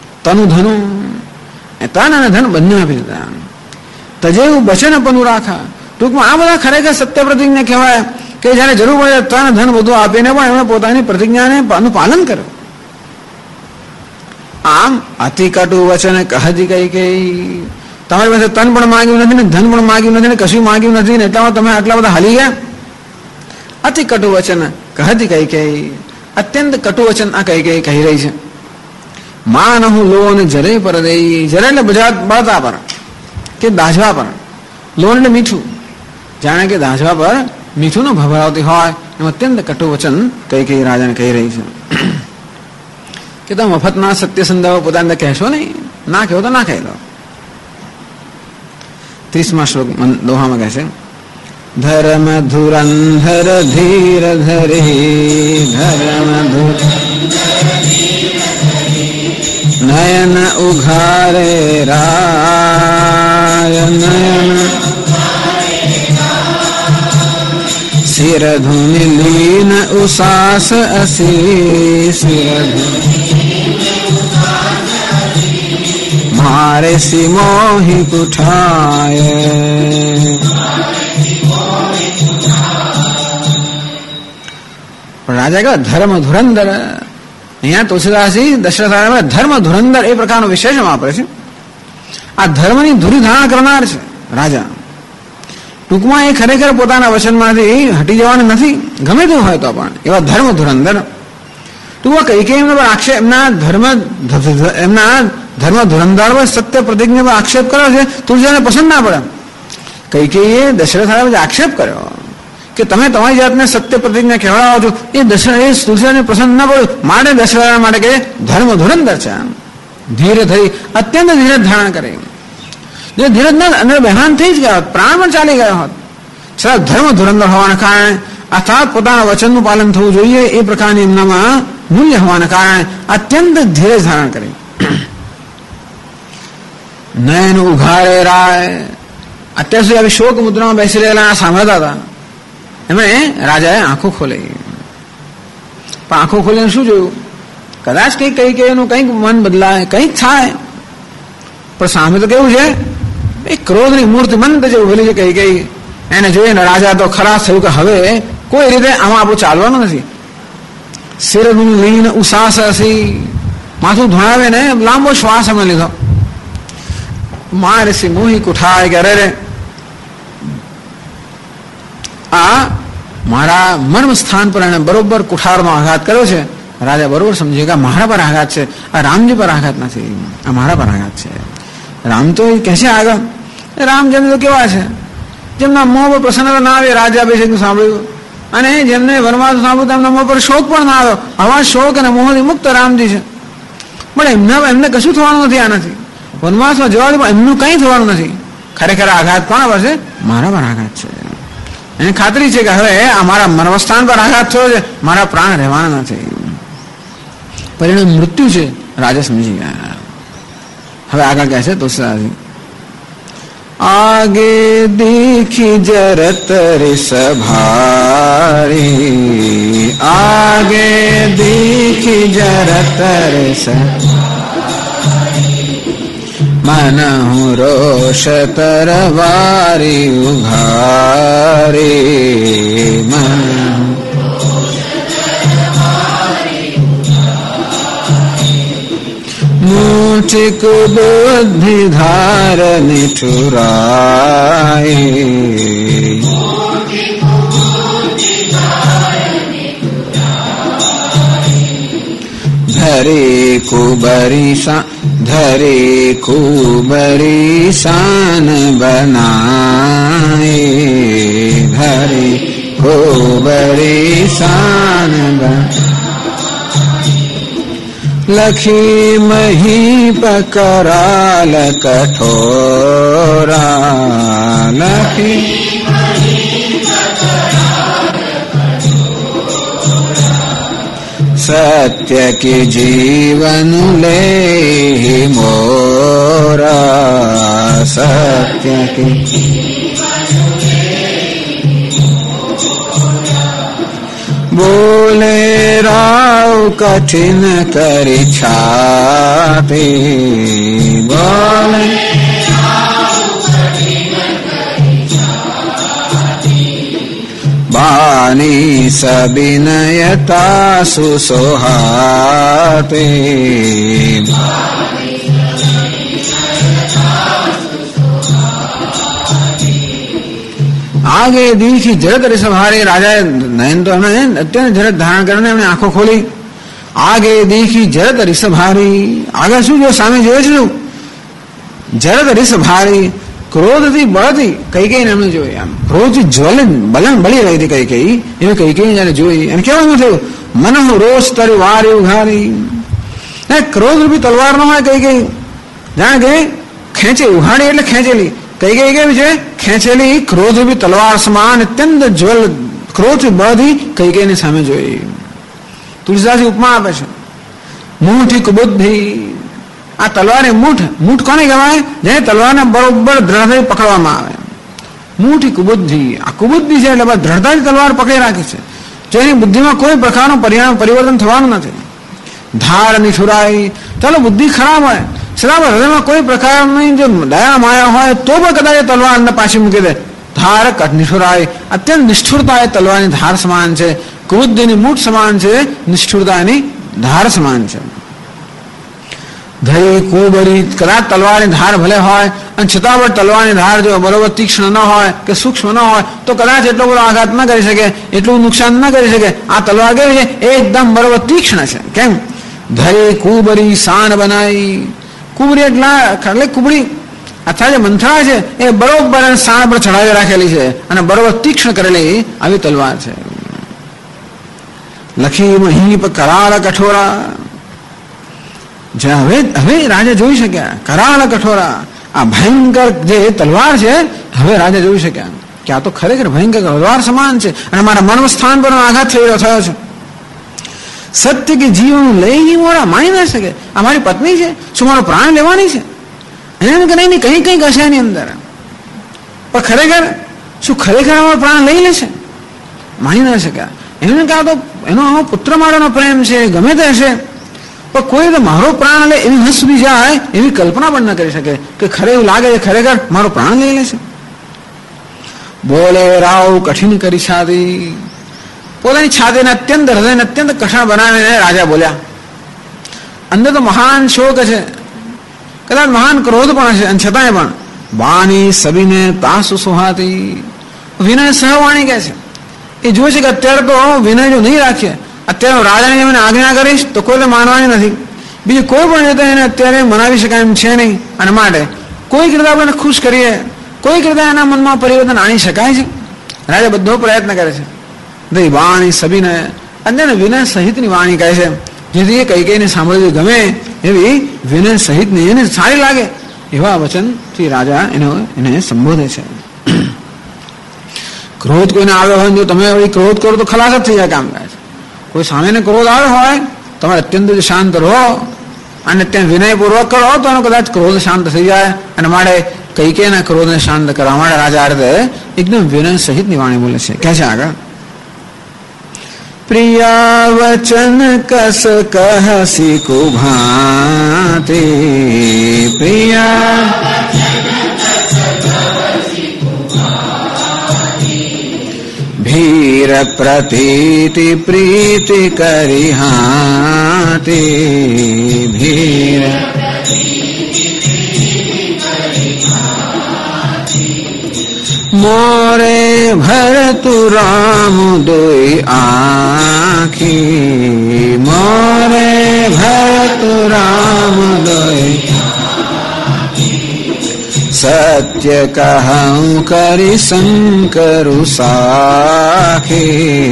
તન અને ધન બંને આપી દીધા. તજેવું બચન પનું રાખા. ટૂંકમાં આ બધા ખરેખર સત્ય પ્રતિજ્ઞા કહેવાય કે જયારે જરૂર પડે તન ધન બધું આપીને પણ એમણે પોતાની પ્રતિજ્ઞાને પાલન કર્યું. આમ અતિ કટુ વચન કહતી કઈ તમારી પાસે તન પણ માગ્યું નથી ને ધન પણ માગ્યું નથી ને કશું માગ્યું નથી ને એટલામાં તમે આટલા બધા હાલી ગયા. અતિ કટુ વચન કહતી કઈ અત્યંત કટુ વચન આ કઈ કહી રહી છે. માન હું લો અને જરે પર દઈ. જરે એટલે બળતા પર કે દાજવા પર. લોન એટલે મીઠું. જાણે કે દાજવા પર મીઠું ન ભભરાવતી હોય એમ અત્યંત કટુ વચન કઈ રાજાને કહી રહી છે કે તમે મફતના સત્ય સંદાવો પોતાને કહેશો નહીં, ના કહેવો તો ના કહી લો. 30મા શ્લોક દોહામાં કહે છે, ધર્મ ધુરંધર ધીર ધરી ધર્મ નયન ઉઘારે રાય નયન શિરધુનિ લીન ઉસાસ અસી મારે સી મોહી કુઠાય. રાજા કહે ધર્મ ધુરંધર. અહીંયા તુલસીદાસજી દશરથ ધર્મ ધુરંધર એ પ્રકારનો વિશેષણ વાપરે છે. આ ધર્મની ધુરી ધારણ કરનાર છે રાજા. ટૂંકમાં એ ખરેખર પોતાના વચનમાંથી હટી જવાનું નથી, ગમે તેવું હોય તો પણ એવા ધર્મ ધુરંધર. ટૂંકમાં કઈ એમના પર આક્ષેપ એમના ધર્મ ધુરંધર પર સત્ય પ્રતિજ્ઞા પર આક્ષેપ કર્યો છે. તુલસીને પસંદ ના પડે. કઈકેયે દશરથ રાજા આક્ષેપ કર્યો કે તમે તમારી જાતને સત્ય પ્રતિજ્ઞા કહેવાઓ છો, એ તુલસીને પસંદ ના પડ્યું. માટે દશરથ માટે કે ધર્મ ધુરંધર છે. ધીરે થઈ અત્યંત ધીરજ ધારણ કરે. જો ધીરજ ના અંદર બેહાન થઈ જ ગયા હોત, પ્રાણ પણ ચાલી ગયા હોત. છતાં ધર્મ ધુરંધર હોવાના કારણે અર્થાત પોતાના વચનનું પાલન થવું જોઈએ એ પ્રકારની એમનામાં મૂલ્ય હોવાના કારણે અત્યંત ધીરજ ધારણ કરી. નયન ઉઘારે રાય. અત્યાર સુધી આવી શોક મુદ્રામાં બેસી રહેલા સાંભળતા હતા. એમણે રાજાએ આંખો ખોલી. પણ આંખો ખોલીને શું જોયું? કદાચ કંઈક એનું કંઈક મન બદલાય, કંઈક થાય. પણ સામે તો કેવું છે, એ ક્રોધની મૂર્તિમંત જેવું બોલી છે કઈ એને જોઈને રાજા તો ખરાશ થયું કે હવે કોઈ રીતે આમાં આપણું ચાલવાનું નથી. શિરનું લીન ઉસાસ હસી. માથું ધોણાવે ને લાંબો શ્વાસ એમણે લીધો. મારે સી મોહી કુઠાય કે અરે આ મારા મર્મ સ્થાન પર એને બરોબર કુઠારનો આઘાત કર્યો છે. રાજા બરોબર સમજી કે મારા પર આઘાત છે, આ રામજી પર આઘાત નથી, આ મારા પર આઘાત છે. રામ તો એ કહે છે આગળ રામ જેમ તો કેવા છે, જેમના મોં પર પ્રસન્નતા ના આવે રાજ્યાભિષેકનું સાંભળ્યું, અને જેમને વનવાસ સાંભળ્યું તેમના મોં પર શોક પણ ના આવ્યો. આવા શોક અને મોહથી મુક્ત રામજી છે. પણ એમને કશું થવાનું નથી આનાથી. વનવાસમાં જવા દે પણ એમનું કંઈ થવાનું નથી. ખરેખર આઘાત કોના પર છે? મારા પર આઘાત છે. એને ખાતરી છે કે હવે આ મારા મર્મસ્થાન પર આઘાત થયો છે, મારા પ્રાણ રહેવાના નથી. પરિણામ મૃત્યુ છે. રાજા સમજી ગયા. હવે આગળ કહે છે તુલસીદાસજી, આગે દીખી જરત રિસ ભારી. આગે દીખી જરત રિસ मनहु रोष तरवारी उघारे मूठिक बुद्धि धार निठुराए धरे कुबरी शान बनाए धरे कुबरी शान बनाए लखी महीप कराल कठोरा लखी सत्य की जीवन ले मोरा सत्य की बोले राव कठिन करी छाती बोले बानी सबिनयता सुसोहाते आगे देखी जरत ऋषभारे राजा नयन तो हमें अत्यंत जरत धारण करने हमने आंखों खोली आगे देखी जरत ऋषभारी आगे शू जो सामे जोए छे जरत ऋषभारी ક્રોધથી બળથી કૈકેયીને એમણે જોઈ આમ ક્રોધથી બલન બળી રહી હતી કૈકેયી એને કૈકેયી જયારે જોઈ અને કહેવાનું થયું મનહુ રોષ તરી વારી ઉઘારી ક્રોધ રૂપી તલવાર ન હોય કૈકેયી જાણે કે ખેંચે ઉઘાડી એટલે ખેંચેલી કૈકેયી કેવી છે ખેંચેલી ક્રોધ રૂપી તલવાર સમાન અત્યંત જ્વલ ક્રોધથી બળથી કૈકેયીની સામે જોઈ તુલસીદાસજી ઉપમા આપે છે મૂઠી કુબુદ્ધિ આ તલવારની મૂઠ કોને કહેવાય જેને તલવારને બરોબર દ્રઢતાથી પકડવામાં આવે મૂઠી કુબુદ્ધિ આ કુબુદ્ધિ છે એટલે દ્રઢતાથી તલવાર પકડી રાખી છે જો એની બુદ્ધિમાં કોઈ પ્રકારનું પરિવર્તન થવાનું નથી ધાર નિઠુરાઈ ચાલો બુદ્ધિ ખરાબ હોય છતાં હૃદયમાં કોઈ પ્રકારની જો દયા માયા હોય તો પણ કદાચ તલવાર અંદર પાછી મૂકી દે ધાર નિઠુરાઈ અત્યંત નિષ્ઠુરતા એ તલવારની ધાર સમાન છે કુબુદ્ધિની મૂઠ સમાન છે નિષ્ઠુરતા એની ધાર સમાન છે ધરી કુબરી કદાચ તલવારની ધાર ભલે હોય અને છતાં પણ તલવારની ધાર જો બરોબર તીક્ષ્ણ ન હોય કે સૂક્ષ્મ ન હોય તો કદાચ એટલો બધો આઘાત ન કરી શકે એટલું નુકસાન ન કરી શકે આ તલવાર કેવી છે એકદમ બરોબર તીક્ષ્ણ છે કેમ ધરી કુબરી શાન બનાવી કુબરી એટલે કુબડી અથવા જે મંથરા છે એ બરોબર શાન પર ચડાવી રાખેલી છે અને બરોબર તીક્ષ્ણ કરેલી આવી તલવાર છે લખી મહી કરાળ કઠોરા હવે રાજા જોઈ શક્યા કરાળ કઠોરા આ ભયંકર જે તલવાર છે હવે રાજા જોઈ શક્યા કે આ તો ખરેખર ભયંકર તલવાર સમાન છે અને મારા મન સ્થાન પર આઘાત થયો થયો છે સત્ય કે જીવન લઈ મોડા માની ના શકે આ મારી પત્ની છે શું મારો પ્રાણ લેવાની છે એને કે નહીં કઈ કઈ હશે એની અંદર પણ ખરેખર શું ખરેખર અમારો પ્રાણ લઈ લેશે માની ના શક્યા એને કહા તો એનો પુત્ર મારાનો પ્રેમ છે ગમે તે હશે પણ કોઈ તો મારો પ્રાણ લે એવી હદ સુધી જાય એવી કલ્પના પણ ન કરી શકે કે ખરે એવું લાગે છે ખરેખર મારો પ્રાણ લઈ લેશે બોલે રાવ કઠિન કરી છાતી પોતાની છાતીને અત્યંત હૃદયને અત્યંત કઠણ બનાવીને રાજા બોલ્યા અંદર તો મહાન શોક છે કદાચ મહાન ક્રોધ પણ હશે અને છતાંય પણ વાણી સબીને તાસુ સુહાતી વિનય સહવાણી કહે છે એ જોવે છે કે અત્યારે તો વિનય જો નહીં રાખીએ અત્યારે રાજાને મને આજ્ઞા કરીશ તો કોઈ તો માનવાની નથી બીજું કોઈ પણ રીતે એને અત્યારે મનાવી શકાય એમ છે નહીં અને માટે કોઈ રીતે આપણે ખુશ કરીએ કોઈ રીતે એના મનમાં પરિવર્તન આણી શકાય છે રાજા બધો પ્રયત્ન કરે છે વાણી સબીને અને વિનય સહિતની વાણી કહે છે જેથી એ કૈકેયીને સાંભળવી ગમે એવી વિનય સહિતની એને સારી લાગે એવા વચનથી રાજા એને સંબોધે છે ક્રોધ કોઈને આવ્યો હોય જો તમે ક્રોધ કરો તો ખલાસ જ થઈ જાય કામ કાજ કોઈ સામેને ક્રોધ આવ્યો હોય તમારે અત્યંત શાંત રહો અને ત્યાં વિનયપૂર્વક કરો તો એનો કદાચ ક્રોધ શાંત થઈ જાય અને માટે કૈકેયીના ક્રોધને શાંત કરવા માટે રાજા અર્થે એકદમ વિનય સહિતની વાણી બોલે છે કહે છે આગળ प्रिया वचन कस कहसी कुभाते, प्रिया भीर प्रतीति प्रीति करिहाते, भीर मोरे भरतु राम दोई आँखी, मोरे भरतु राम दोई सत्य कहूँ करि शंकरु साखी,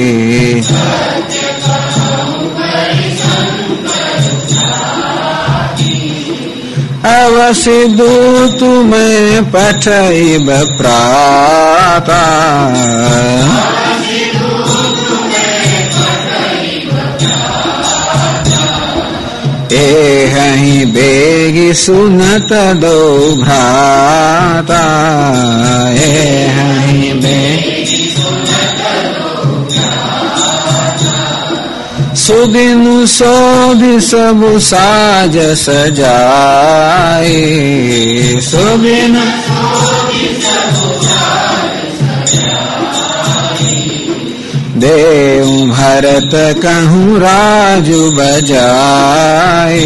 अवश्य दूत में पठैब प्राता, एहि बेगी सुनत दो भ्राता, एहि बेगी सुदिनु सोधि सबु साज सजाए, सुदिनु देव भरत कहूँ राजु बजाए,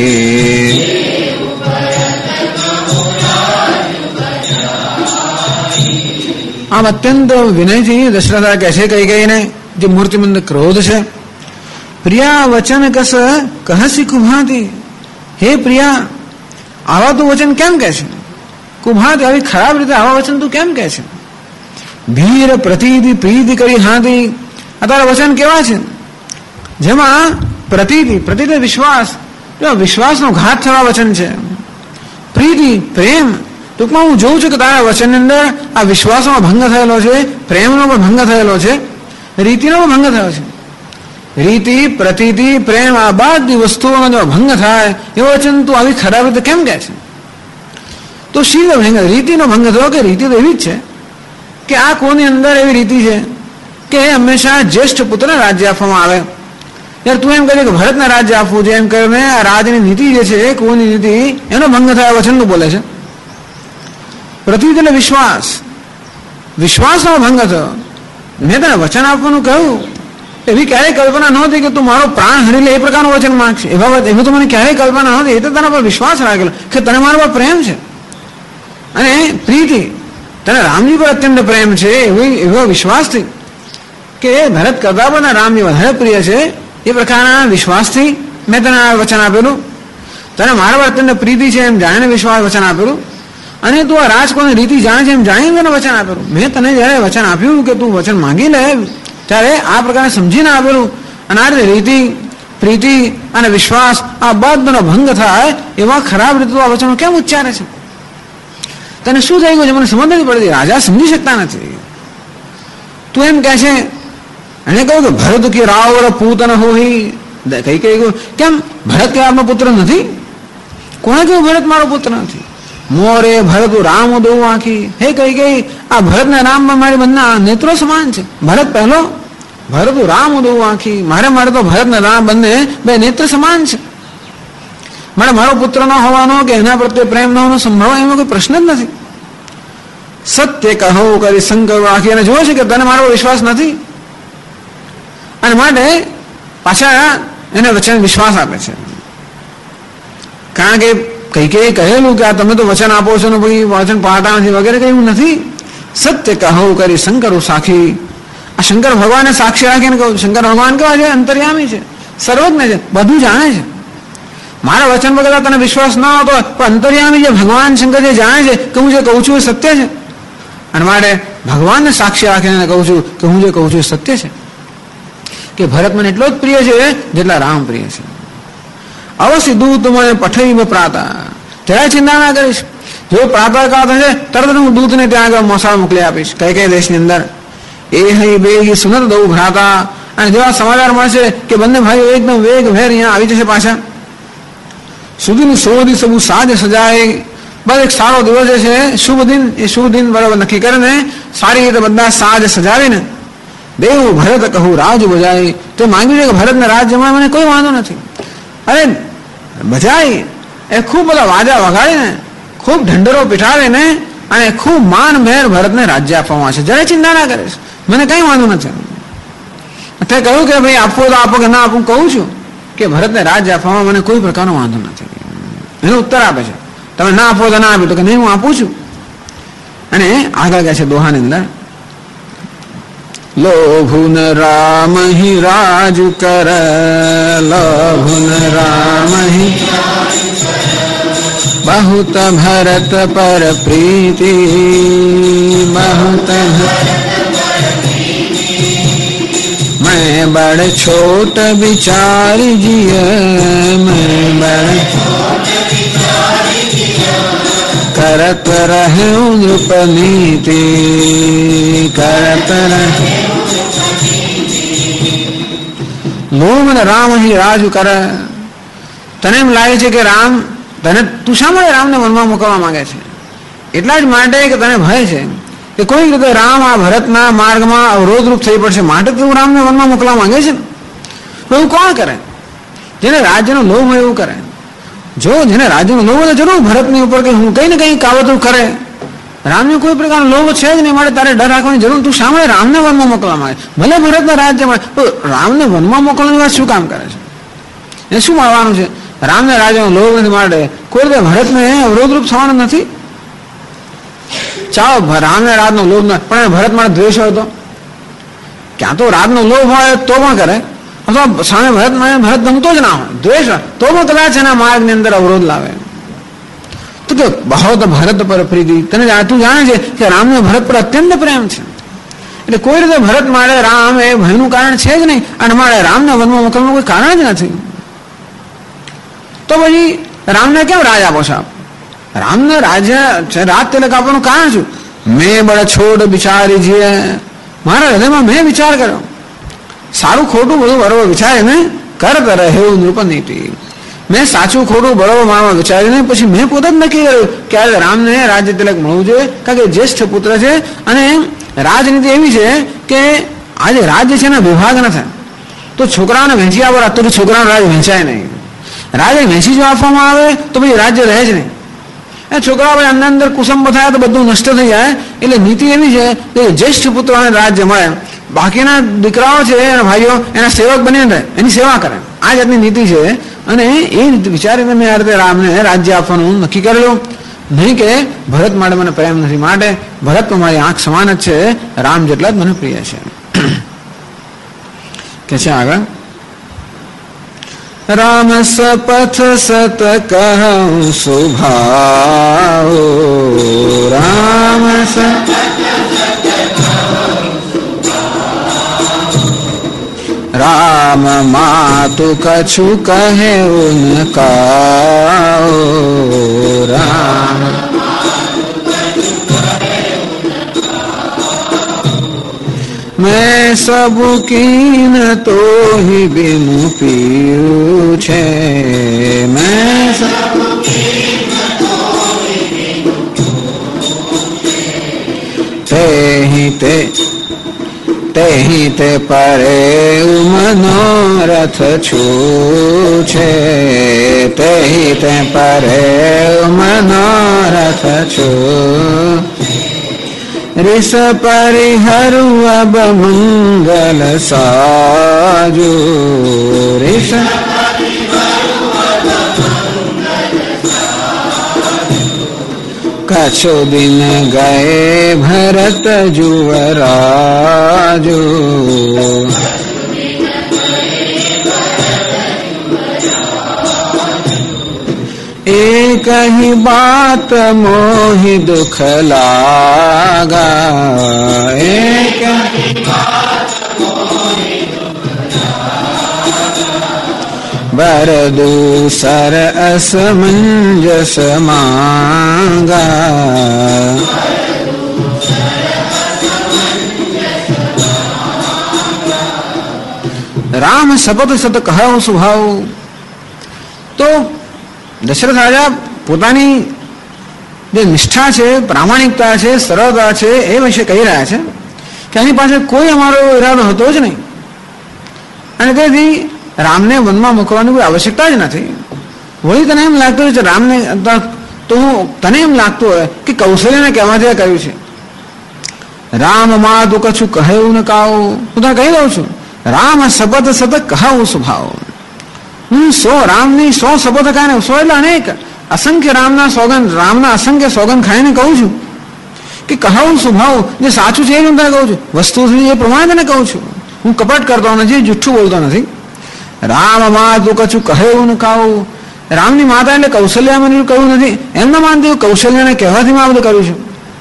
આમ અત્યંત વિનયથી દશરથા કહે છે કૈકેયીને, જે મૂર્તિમંદ ક્રોધ છે, પ્રિયા વચન કસ કહસી કુભાતી, હે પ્રિયા આવા તું વચન કેમ કહે છે, કુભાતી આવી ખરાબ રીતે આવા વચન તું કેમ કહે છે, ભીર પ્રતીતિ પ્રીતિ કરી હાથી, આ તારા વચન કેવા છે જેમાં પ્રતીતિ, પ્રતીતિ વિશ્વાસ, વિશ્વાસનો ઘાત થવા વચન છે, પ્રીતિ પ્રેમ, ટૂંકમાં હું જોઉં છું કે તારા વચનની અંદર આ વિશ્વાસનો ભંગ થયેલો છે, પ્રેમનો પણ ભંગ થયેલો છે, રીતિનો પણ ભંગ થયો છે, રીતિ પ્રતીતિ પ્રેમ આ બધી વસ્તુઓનો જો ભંગ થાય એ વચન તું આવી ખરાબ રીતે કેમ કહે છે, તો શી ભંગ, રીતિનો ભંગ થયો કે રીતિ તો એવી જ છે કે આ કોની અંદર એવી રીતિ છે કે હંમેશા જ્યેષ્ઠ પુત્રને રાજ્ય આપવામાં આવે, યાર તું એમ કહે કે ભરતને રાજ્ય આપવું છે, એમ કરીને આ રાજની નીતિ જે છે કોની નીતિ એનો ભંગ થયા વચનનું બોલે છે. પ્રતીતિ એટલે વિશ્વાસ, વિશ્વાસનો ભંગ થયો. મેં તને વચન આપવાનું કહ્યું, એવી ક્યારેય કલ્પના નહોતી કે તું મારો પ્રાણ હરી લે એ પ્રકારનું વચન માંગશે, એવી તો મને ક્યારેય કલ્પના નહોતી. એ તો તને પર વિશ્વાસ રાખેલો કે તને મારા પર પ્રેમ છે, અને પ્રીતિ તને રામજી પર અત્યંત પ્રેમ છે, એવો વિશ્વાસથી કે ભરત કરતા પણ રામજી વધારે પ્રિય છે, એ પ્રકારના વિશ્વાસથી મેં તને આ વચન આપેલું. તને મારા પર અત્યંત પ્રીતિ છે એમ જાણીને વિશ્વાસ વચન આપેલું, અને તું આ રાજકોટની રીતિ જાણે છે એમ જાણીને તને વચન આપેલું. મેં તને જયારે વચન આપ્યું કે તું વચન માંગી લે ત્યારે આ પ્રકારે સમજીને આપેલું, અને આ રીતે રીતિ પ્રીતિ અને વિશ્વાસ આ બધાનો ભંગ થાય એવા ખરાબ રીતે તું આ વચનો કેમ ઉચ્ચારે છે? તને શું થઈ ગયું છે મને સમજ નથી પડતી. રાજા સમજી શકતા નથી. તું એમ કહે છે, એને કહ્યું કે ભરત કે રાવર પૂતન હોઈ, કઈ કહ્યું કેમ ભરત કે આપનો પુત્ર નથી? કોને કહ્યું ભરત મારો પુત્ર નથી? મોરે ભરત રામ દો આખી, હે કઈ આ ભરત ને રામ મારી બંને નેત્રો સમાન છે. ભરત પહેલો, ભરત રામ દો આખી, મારે તો ભરત ને રામ બંને બે નેત્ર સમાન છે. મારો પુત્ર ન હોવાનો કે એના પ્રત્યે પ્રેમ ન હોવાનો સંભવ એમાં કોઈ પ્રશ્ન જ નથી. સત્ય કહો કરી શંકર આખી, અને જોવે છે કે તને મારો વિશ્વાસ નથી, અને માટે પાછા એને વચન વિશ્વાસ આપે છે. કારણ કે કઈ કહેલું કે આ તમે તો વચન આપો છો ને ભાઈ વચન પાડતા નથી વગેરે કઈ એવું નથી. સત્ય કહો કરી શંકરો સાખી, આ શંકર ભગવાનને સાક્ષી રાખીને કહું. શંકર ભગવાન કેવા છે? અંતર્યામી છે, સર્વજ્ઞ છે, બધું જાણે છે. મારા વચન વગર તને વિશ્વાસ ન હતો, પણ અંતર્યામી જે ભગવાન શંકર જે જાણે છે કે હું જે કહું છું એ સત્ય છે, અને માટે ભગવાનને સાક્ષી રાખીને કહું છું કે હું જે કહું છું એ સત્ય છે, કે ભરત મને એટલો જ પ્રિય છે જેટલા રામ પ્રિય છે. અવશ્ય દૂત મને પઠઈ પ્રાતા, જરા ચિંતા ના કરીશ. જો પ્રાતઃકાળ થશે તરત હું દૂતને ત્યાં આગળ મોસાળ મોકલી આપીશ કઈ દેશની અંદર. એ હઈ બે સુનત દઉં ભ્રાતા, અને જેવા સમાચાર મળશે કે બંને ભાઈઓ એકદમ વેગ ભેર અહીંયા આવી જશે પાછા. સુધીનું સોધી સબુ સાજ સજાય, બસ એક સારો દિવસ છે શુભ દિન, એ શુભ દિન બરાબર નક્કી કરીને સારી રીતે બધા સાજ સજાવીને દેવ ભરત કહું રાજ બજાય. તે માંગ્યું છે કે ભરતને રાજ જમાય, મને કોઈ વાંધો નથી. અરે બજાય એ ખૂબ બધા વાજા વગાડીને, ખૂબ ઢંઢરો પીઠાવીને અને ખૂબ માન મેર ભરતને રાજ્ય આપવામાં છે. જરાય ચિંતા ના કરે, મને કઈ વાંધો નથી. તે કહ્યું કે ભાઈ આપવો તો આપો કે ના આપું, કહું છું કે ભરતને રાજ્ય આપવામાં મને કોઈ પ્રકારનો વાંધો નથી. એનો ઉત્તર આપે છે, તમે ના આપો તો ના આપ્યું, તો કે નહીં હું આપું છું. અને આગળ કહે છે દોહાની અંદર, લોભુન રામ હિ રાજ કર, લોભુન રામ હિ बहुत भरत पर प्रीति, बहुत मैं बड़ छोट विचार जिय, मैं बड़ करत रहे नृप नीति, करत रहे लोभ राम ही राज कर. તને એમ લાગે છે કે રામ તને, તું શા માટે રામને વનમાં મોકલવા માંગે છે? એટલા જ માટે કે તને ભય છે કે કોઈ રીતે રામ આ ભરતના માર્ગમાં અવરોધરૂપ થઈ પડશે, માટે તું રામને વનમાં મોકલવા માંગે છે. એવું કોણ કરે? જેને રાજ્યનો લોભ હોય એવું કરે. જો જેને રાજ્યનો લોભ હોય જરૂર ભરતની ઉપર કે હું કઈ ને કઈ કાવતરું કરે. રામને કોઈ પ્રકારનો લોભ છે જ નહીં, માટે તારે ડર રાખવાની જરૂર. તું શા માટે રામને વનમાં મોકલવા માંગે? ભલે ભરતના રાજ્ય મળે, તો રામને વનમાં મોકલવાની વાત શું કામ કરે છે? એ શું મળવાનું છે? રામને રાજ્યનો લોભ નથી, માટે કોઈ રીતે ભરતને અવરોધરૂપ થવાનું નથી. ચાલો રામને રાજનો લોભ ન, પણ ભરત માટે દ્વેષ હોય તો ક્યાં તો રાજનો લોભ હોય તો પણ કરે, અથવા સામે ભરત ગમતો જ ના હોય, દ્વેષ હોય તો પણ કદાચ એના માર્ગની અંદર અવરોધ લાવે. તો કે બહુ ભરત પર પ્રીતિ, તને તું જાણે છે કે રામને ભરત પર અત્યંત પ્રેમ છે. એટલે કોઈ રીતે ભરત માટે રામ એ ભયનું કારણ છે જ નહીં, અને મારે રામને વનમાં મોકલવાનું કોઈ કારણ જ નથી. તો પછી રામને કેમ રાજ આપો છો? રામને રાજ્ય રાજ તિલક આપવાનું કારણ શું? મેં બડા છોડ વિચારી છીએ, મારા હૃદયમાં મેં વિચાર કર્યો, સારું ખોટું બધું બરોબર વિચારીને કરત રહ્યો નૃપ નીતિ. મેં સાચું ખોટું બરોબર મારવા વિચારીને પછી મેં પોતે જ નક્કી કર્યું કે આજે રામને રાજ્ય તિલક મળવું જોઈએ, કારણ કે જ્યેષ્ઠ પુત્ર છે. અને રાજનીતિ એવી છે કે આજે રાજ્ય છે ને વિભાગ ન થાય તો છોકરાઓને વહેંચી આપો, તો છોકરાઓને રાજ વહેંચાય નહીં. રાજ્ય વહેંચી જો આપવામાં આવે તો પછી રાજ્ય રહે જ નહીં. એ છોકરાઓ અંદર અંદર કુસંબ થાય તો બધું નષ્ટ થઈ જાય. એટલે નીતિ એવી છે કે જ્યેષ્ઠ પુત્રોને રાજ્ય મળે, બાકીના દીકરાઓ છે એના ભાઈઓ એના સેવક બનીને રહે, એની સેવા કરે. આ જાતની નીતિ છે. અને એ વિચારીને મેં આ રીતે રામને રાજ્ય આપવાનું નક્કી કરેલું. નહીં કે ભરત માટે મને પ્રેમ નથી, માટે ભરત તો મારી આંખ સમાન જ છે, રામ જેટલા જ મને પ્રિય છે. કે છે આગળ, राम सपथ सत कहूं सुभाओ, राम राम मातु कछु कहे उनका, राम मैं सब कीन तो ही बिनु पीऊ छे, मैं सब तेहि ते परे मनोरथ छूछे, तेहि ते परे मनोरथ छू ऋष परिहरु अब मंगल साजू, ऋष कछु दिन गए भरत जुवराजू, एक ही बात मोहि दुख लागा, एक ही बात मोहि दुख लागा, बर दूसर असमंजस मांगा, राम शपथ सत कहु स्वभाव. तो દશરથ રાજા પોતાની જે નિષ્ઠા છે, પ્રામાણિકતા છે, સરળતા છે એ વિશે કહી રહ્યા છે કે આની પાસે કોઈ અમારો ઈરાદો હતો જ નહીં, અને તેથી રામને વનમાં મૂકવાની કોઈ આવશ્યકતા જ નથી. વળી તને એમ લાગતું હોય છે રામને, તો હું તને એમ લાગતું હોય કે કૌશલ્યને કહેવાથી કહ્યું છે રામ માં તું કશું કહ્યું ને કાવું. હું તને કહી દઉં છું, રામ શપથ સતત કહાવું સ્વભાવ. હું 100 રામની 100 શપથ ખાઈને, 100 એટલે અનેક અસંખ્ય રામના અસંખ્ય સોગંદ ખાઈને કહું છું કે કહાવું સ્વભાવ જે સાચું છે એ હું તને કહું છું, વસ્તુ એ પ્રમાણે તને કહું છું. હું કપટ કરતો નથી, જુઠ્ઠું બોલતો નથી. રામ માં તું કશું કહ્યું ને કાવું. રામની માતા એટલે કૌશલ્યા મને કહ્યું નથી, એમ ના માનતી કૌશલ્યાને કહેવાથી મેં આ બધું કર્યું છે.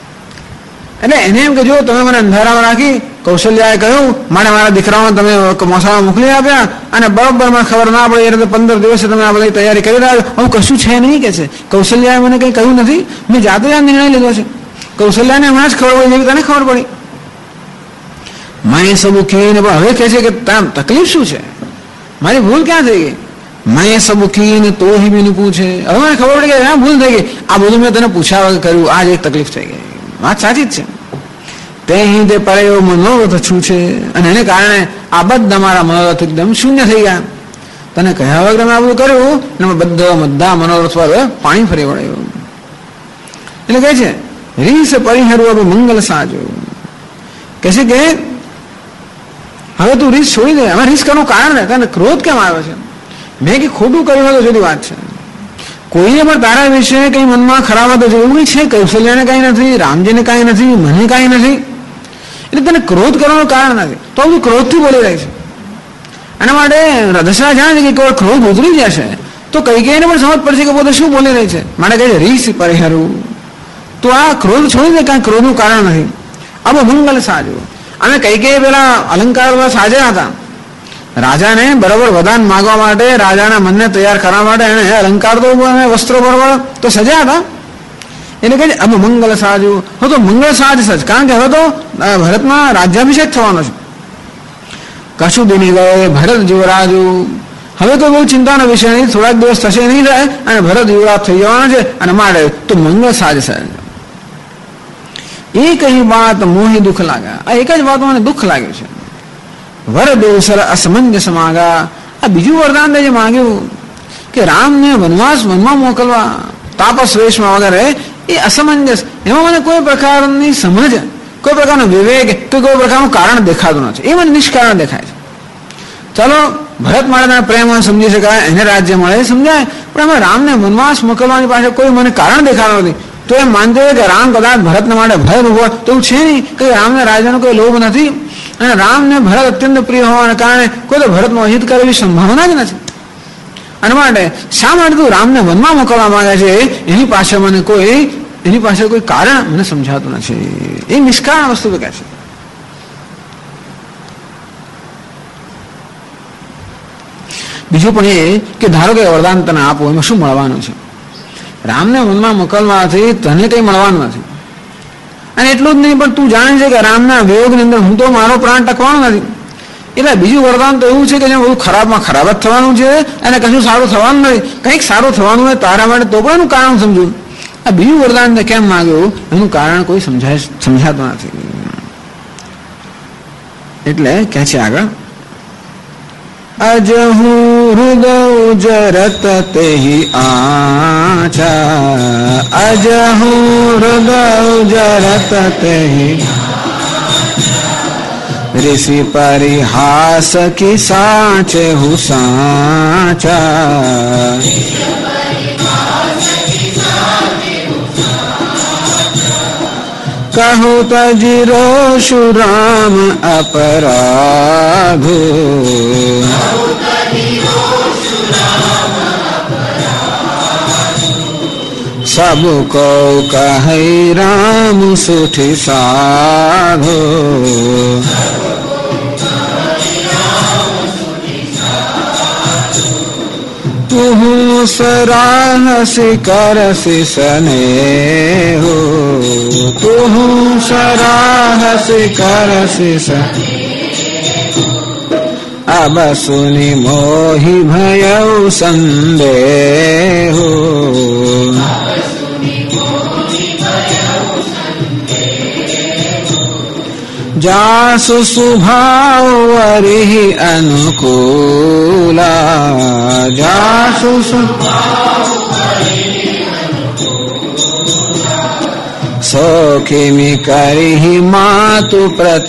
એટલે એને એમ કે જો તમે મને અંધારામાં રાખી, કૌશલ્યાએ કહ્યું મારે મારા દીકરાઓને તમે મોસામાં મોકલી આપ્યા અને બરોબર મને ખબર ના પડે એ રીતે 15 દિવસે તમે આ બધી તૈયારી કરી રહ્યા છો. હું કશું છે નહીં કે છે, કૌશલ્યાએ મને કંઈ કહ્યું નથી, મેં જાતે આ નિર્ણય લીધો છે. કૌશલ્યાને હમણાં જ ખબર પડી જેવી તને ખબર પડી. મેં સબુ કહીને પણ હવે કહે છે કે તકલીફ શું છે, મારી ભૂલ ક્યાં થઈ ગઈ. મેં સબુ કહીને તો ही मैंने પૂછે. હવે મને ખબર પડી કે હા ભૂલ થઈ ગઈ, આ બધું મેં તને પૂછ્યા વગર કર્યું, આ જ એક તકલીફ થઈ ગઈ. વાત સાચી જ છે. તે પડે એવો મનોરથ શું છે, અને એને કારણે આ બધા મારા મનોરથ એકદમ શૂન્ય થઈ ગયા. તને કહ્યા વગર મેં આ બધું કર્યું ને બધા મનોરથ પર પાણી ફરી વળ્યું. એટલે કહે છે રીસ પરિહરવું મંગલ સાજો. કહે છે કે હવે તું રીસ છોડી દે. હવે રીસ કરવાનું કારણ ને તને ક્રોધ કેમ આવ્યો છે. મેં કે ખોટું કર્યું હોય તો જુદી વાત છે. કોઈને પણ તારા વિશે કઈ મનમાં ખરાબ હતો એવું કઈ છે, કૌશલ્યાને કઈ નથી, રામજીને કઈ નથી, મને કઈ નથી, એટલે તને ક્રોધ કરવાનું કારણ નથી. તો બધું ક્રોધથી બોલી રહી છે. એના માટે દશરથ જાણે છે કે ક્રોધ ઉતરી જશે તો કૈકેયીને પણ સમજ પડશે કે પોતે શું બોલી રહી છે. માટે કહે છે રીસ પરિહરવું, તો આ ક્રોધ છોડી દે, કાંઈ ક્રોધનું કારણ નથી. અબ મંગલ સાજવું. અને કૈકેયી પેલા અલંકાર સાજ્યા હતા રાજાને બરાબર વરદાન માગવા માટે, રાજાના મનને તૈયાર કરવા માટે એને અલંકાર તો વસ્ત્રો બરાબર તો સજ્યા હતા. એટલે કે અબ મંગલ સાજવું. હવે તો મંગળ સાજ સજ, કારણ કે હવે તો ભરતમાં રાજ્યાભિષેક થવાનો છે. કશું દિની ગયે ભરત યુવરાજુ. હવે તો બહુ ચિંતાનો વિષય નહીં, થોડાક દિવસ થશે નહીં થાય અને ભરત યુવરાજ થઈ જવાના છે. અને માટે તો મંગળ સાજ સજ. એક ही बात मोही दुख लागा. આ એક જ વાત મને દુઃખ લાગ્યું છે. વર દેવસર અસમંજસ માગા. આ બીજું વરદાન જે માંગ્યું કે રામને વનમાં મોકલવા તાપસ વેશમાં વગેરે, એ અસમંજસ. એમાં મને કોઈ પ્રકારની સમજ, કોઈ પ્રકારનો વિવેક કે કોઈ પ્રકારનું કારણ દેખાતું નથી. એ મને નિષ્કારણ દેખાય છે. ચાલો ભરત માટે પ્રેમ સમજી શકાય, એને રાજ્ય મળે સમજાય, પણ અમે રામને વનવાસ મોકલવાની પાસે કોઈ મને કારણ દેખાતું નથી. તો એમ માનતો હોય કે રામ કદાચ ભરતને માટે ભય ઉભો તો એવું છે નહીં કે રામને રાજાનો કોઈ લોભ નથી, અને રામને ભરત અત્યંત પ્રિય હોવાને કારણે કોઈ તો ભરતનો અહિત કરે એવી સંભાવના જ નથી. અને માટે શા માટે તું રામને વનમાં મોકલવા માંગે છે, એની પાસે કોઈ કારણ મને સમજાતું નથી. એ નિષ્કારણ વસ્તુ કહે છે. બીજું પણ એ કે ધારો કે વરદાન તને આપો, એમાં શું મળવાનું છે. રામને વનમાં મોકલવાથી તને કંઈ મળવાનું નથી. અને એટલું જ નહીં, પણ તું જાણે છે કે રામના વિયોગની અંદર હું તો મારો પ્રાણ ટકવાનો નથી. એટલે બીજું વરદાન તો એવું છે કે જેમ બધું ખરાબમાં ખરાબ જ થવાનું છે અને કશું સારું થવાનું નથી. કંઈક સારું થવાનું હોય તારા માટે તો પણ એનું કારણ સમજુ. આ બીજું વરદાન કેમ માંગ્યું એનું કારણ કોઈ સમજાતું નથી. એટલે કહે છે આગળ, અજહુ હૃદય જરત તેહી આચા. અજહુ હૃદય જરત તેહી ऋषि परिहास की साचे हूँ साचा. कहु तजिरो सुराम अपराधो. सबको कहे राम सुठी साधो. तुहु सराहसी करसी स्नेहो. तुहु सराहसी करसी स्नेहो. अब सुनि मोहि भयउ संदेहो. જાસુ સુભાવ વરિહિ અનુકૂલા જાસુ સૌખિમી કરિહિ માતુ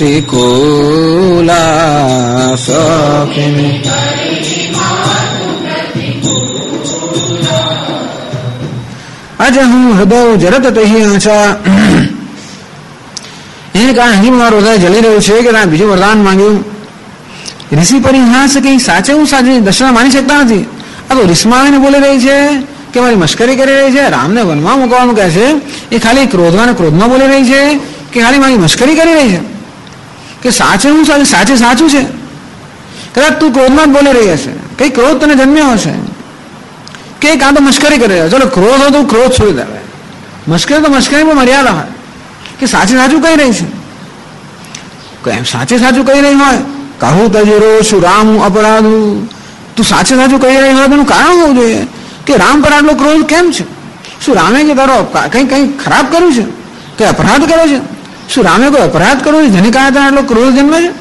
પ્રતિકૂલા સૌખિમી આજે હું હૃદય જરત તહી આંચા એને કારણે અહીં મારું હૃદય જલી રહ્યું છે કે ત્યાં બીજું વરદાન માંગ્યું. ઋષિ પરિહાસ કે સાચે હું સાચી દર્શન માની શકતા નથી. આ તો રીસમાં આવીને બોલી રહી છે કે મારી મશ્કરી કરી રહી છે. રામને વનમાં મૂકવાનું કહે છે એ ખાલી ક્રોધમાં ક્રોધમાં બોલી રહી છે કે ખાલી મારી મશ્કરી કરી રહી છે કે સાચે હું સાચું સાચે સાચું છે. કદાચ તું ક્રોધમાં જ બોલી રહી હશે, કઈ ક્રોધ તને જન્મ્યો હશે કે કાં તો મશ્કરી કરી રહ્યા. ચલો ક્રોધ હોય તો ક્રોધ છોડી દેવાય, મશ્કરી તો મશ્કરીમાં મર્યાદા હોય કે સાચે સાચું કહી રહી છે. એમ સાચે સાચું કહી રહી હોય કહું તજરો શું રામ અપરાધું, તું સાચે સાચું કહી રહી હોય તેનું કારણ હોવું જોઈએ કે રામ પર આટલો ક્રોધ કેમ છે. શું રામે કે તારો કંઈ ખરાબ કર્યું છે કે અપરાધ કર્યો છે? શું રામે કોઈ અપરાધ કર્યો છે જેને કારણે તને આટલો ક્રોધ જન્મે છે?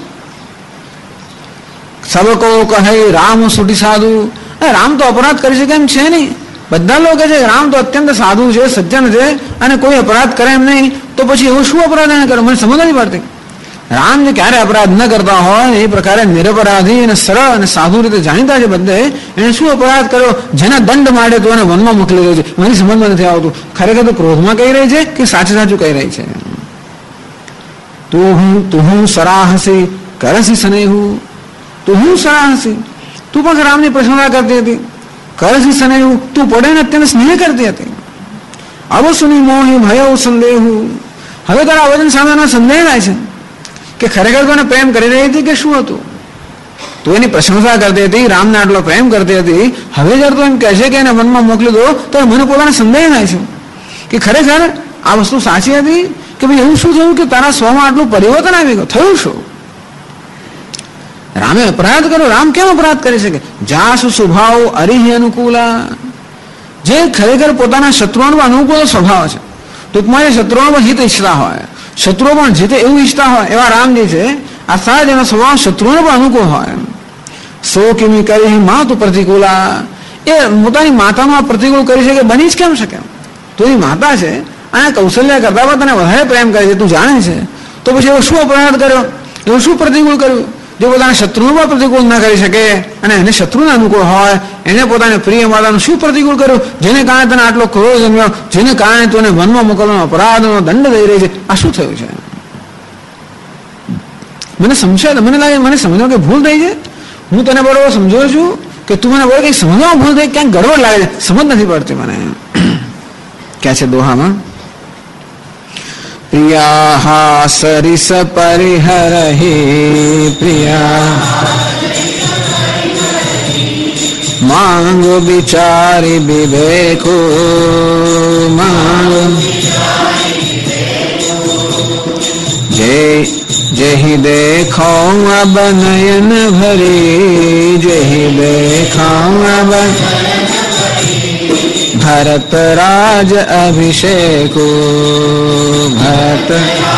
સબકો કહે રામ સુટી સાધુ, રામ તો અપરાધ કરી શકે એમ છે નહીં. બધા લોકો છે રામ તો અત્યંત સાધુ છે, સજ્જન છે અને કોઈ અપરાધ કરે એમ નહીં, તો પછી એવું શું અપરાધ એને કરે? મને સમજ નથી પડતી. રામ જે ક્યારે અપરાધ ન કરતા હોય એ પ્રકારે નિરપરાધી અને સરળ અને સાધુ રીતે જાણીતા છે બધે, એને શું અપરાધ કર્યો જેના દંડ માટે તો એને વનમાં મોકલી રહ્યો છે? મને સમજમાં નથી આવતું ખરેખર તો ક્રોધમાં કહી રહી છે કે સાચું સાચું કહી રહી છે. તું હું સરાહસી કરસી સ્નેહું, તું હું સરાહસી, તું પણ રામની પ્રશંસા કરતી હતી. કરસી સ્નેહું, તું પડે ને અત્યંત સ્નેહ કરતી હતી. અવસુની મોહી ભય સંદેહું, હવે તારા વચન સામેનો સંદેહ થાય છે કે ખરેખર તને પ્રેમ કરી રહી હતી કે શું હતું? તું એની પ્રશંસા કરતી હતી, રામને આટલો પ્રેમ કરતી હતી, હવે જયારે તું એમ કહે છે કે એને વનમાં મોકલી દો તો મને પોતાને સંદેહ થાય છે કે ખરેખર આ વસ્તુ સાચી હતી કે ભાઈ એવું શું થયું કે તારા સ્વમાં આટલું પરિવર્તન આવી ગયું? થયું શું? રામે અપરાધ કર્યો. રામ કેમ અપરાધ કરી શકે? જાસુ સ્વભાવ અરિહિ અનુકૂલા, જે ખરેખર પોતાના શત્રુઓનો અનુકૂળ સ્વભાવ છે. ટૂંકમાં જે શત્રુઓ પણ હિત ઈચ્છતા હોય, શત્રુઓ પણ જીતે એવું ઈચ્છતા હોય એવા રામજી છે. આ સારા એનો સ્વભાવ શત્રુઓને પણ અનુકૂળ હોય. સો કિમી કરી માતુ પ્રતિકૂલા, એ પોતાની માતામાં પ્રતિકૂળ કરી શકે બની જ કેમ શકે? તો એ માતા છે અને કૌશલ્ય કરતા પણ તને વધારે પ્રેમ કરે છે, તું જાણે છે, તો પછી એવો શું અપરાધ કર્યો? એવું શું પ્રતિકૂળ કર્યું જે પોતાના શત્રુનું પણ પ્રતિકૂળ ના કરી શકે અને એને શત્રુને અનુકૂળ હોય? એને પોતાને પ્રિય માતાનું શું પ્રતિકૂળ કર્યું જેને કારણે તને આટલો ક્રોધ જન્મ્યો, જેને કારણે તું વનમાં મોકલવાનો અપરાધનો દંડ દઈ રહી છે? આ શું થયું છે? મને સમજાય, મને લાગે મને સમજવા કે ભૂલ થઈ છે. હું તને બરોબર સમજુ છું કે તું મને બોલે કંઈક સમજવામાં ભૂલ થઈ, ક્યાંક ગડબડ લાગે છે, સમજ નથી પડતી મને. ક્યાં છે દોહામાં? પ્રિયા સરિસ પરિહરહિ પ્રિયા માંગ વિચારી વિવેકો માંગ જેહી દેખો અબ નયન ભરી જેહી દેખો અબ ભરત રાજ અભિષેકો ભરત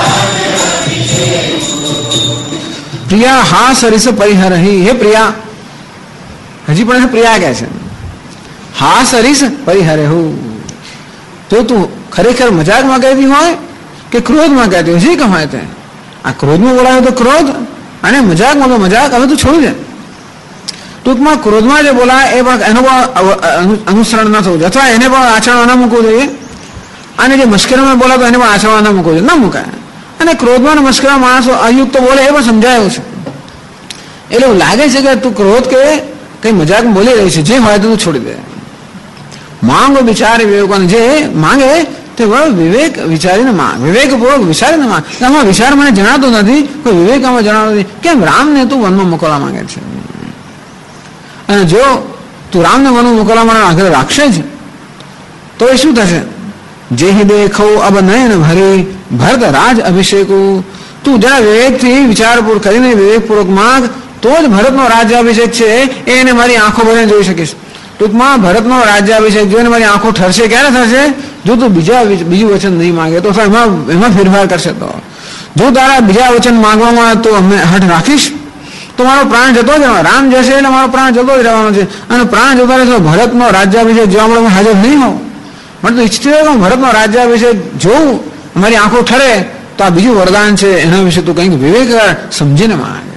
પ્રિયા હા સરિસ પરિહરહિ. હે પ્રિયા, હજી પણ પ્રિયા કહે છે હા સરિસ પરિહરહુ. તો તું ખરેખર મજાકમાં કહેતી હોય કે ક્રોધમાં કહેતી હોય, જે કહેવાય તે. આ ક્રોધમાં બોલાયો તો ક્રોધ અને મજાકમાં તો મજાક. હવે તું છોડી દે. ટૂંકમાં ક્રોધમાં જે બોલાય એ પણ એનો પણ અનુસરણ ન થવું જોઈએ અથવા એને પણ આચરણ ન મૂકવું જોઈએ. અને જે મશ્કરીમાં બોલાતો એને પણ આચરણ ન મૂકવું જોઈએ, ન મુકાય. અને ક્રોધમાં અને મશ્કરીમાં માણસો અયુક્ત બોલે એ પણ સમજાયું છે. એટલે એવું લાગે છે કે તું ક્રોધ કે કઈ મજાક બોલી રહી છે, જે હોય તો તું છોડી દે. માંગો વિચાર વિવેકોને, જે માંગે તે વિવેક વિચારીને માંગ, વિવેકપૂર્વક વિચારીને માંગ. આમાં વિચાર મને જણાતો નથી, કોઈ વિવેક આમાં જણાવતો નથી. કેમ રામને તું વનમાં મોકલવા માંગે છે? અને જો તું રામને વનમાં મોકલવા માટે આગ્રહ રાખશે જ તો એ શું થશે? જેહી દેખો અબ નયન ભરી ભરત રાજ અભિષેકો. તું જરા વિવેકથી વિચારપૂર્વક કરીને વિવેકપૂર્વક માંગ તો જ ભરતનો રાજ્યાભિષેક છે એને મારી આંખો ભરીને જોઈ શકીશ. ટૂંકમાં ભરતનો રાજ્યાભિષેક જોઈને મારી આંખો ઠરશે. ક્યારે થશે? જો તું બીજું વચન નહીં માંગે તો એમાં ફેરફાર કરશે જો તારા બીજા વચન માંગવામાં તો અમે હઠ રાખીશ તો મારો પ્રાણ જતો જ રામ જશે એટલે મારો પ્રાણ જતો જ રહેવાનો છે. અને પ્રાણ જતો રહેશે તો ભરતનો રાજ્યાભિષેક જોવા મળે હાજર નહીં હોઉં. મને તો ઈચ્છતી હોય કે હું ભરતનો રાજ્યાભિષેક જોઉં, અમારી આંખો ઠરે, તો આ બીજું વરદાન છે એના વિશે તું કંઈક વિવેક સમજીને માંગે.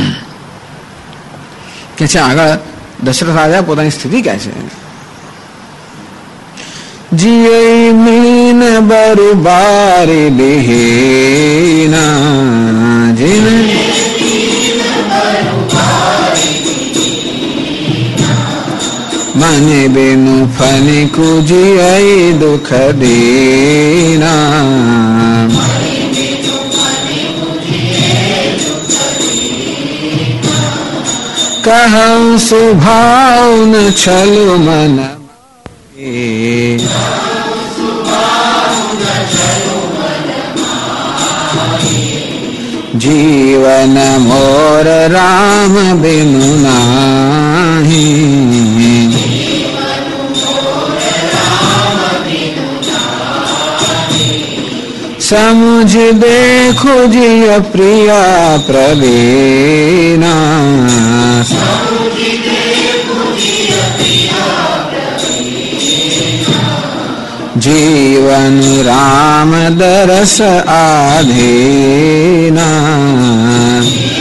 કે છે આગળ દશરથ રાજા પોતાની સ્થિતિ કહે છે. જીએ મીન બરુબારી લેના જીને મને બેનું ફની કુજી દુઃખ દેના કહું સુભાવ ન છલો મન જીવન મોર રામ બિનુ નાહી સમુજ દેખો જીય પ્રિયા પ્રવીણા જીવન રામ દરસ આધીના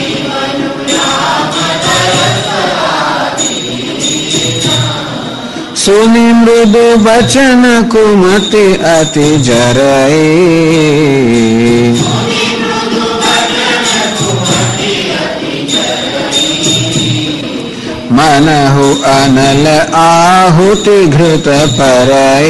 સુનિ મૃદુ બચન કુમતિ અતિ જરય मनहु अनल आहुति घृत परय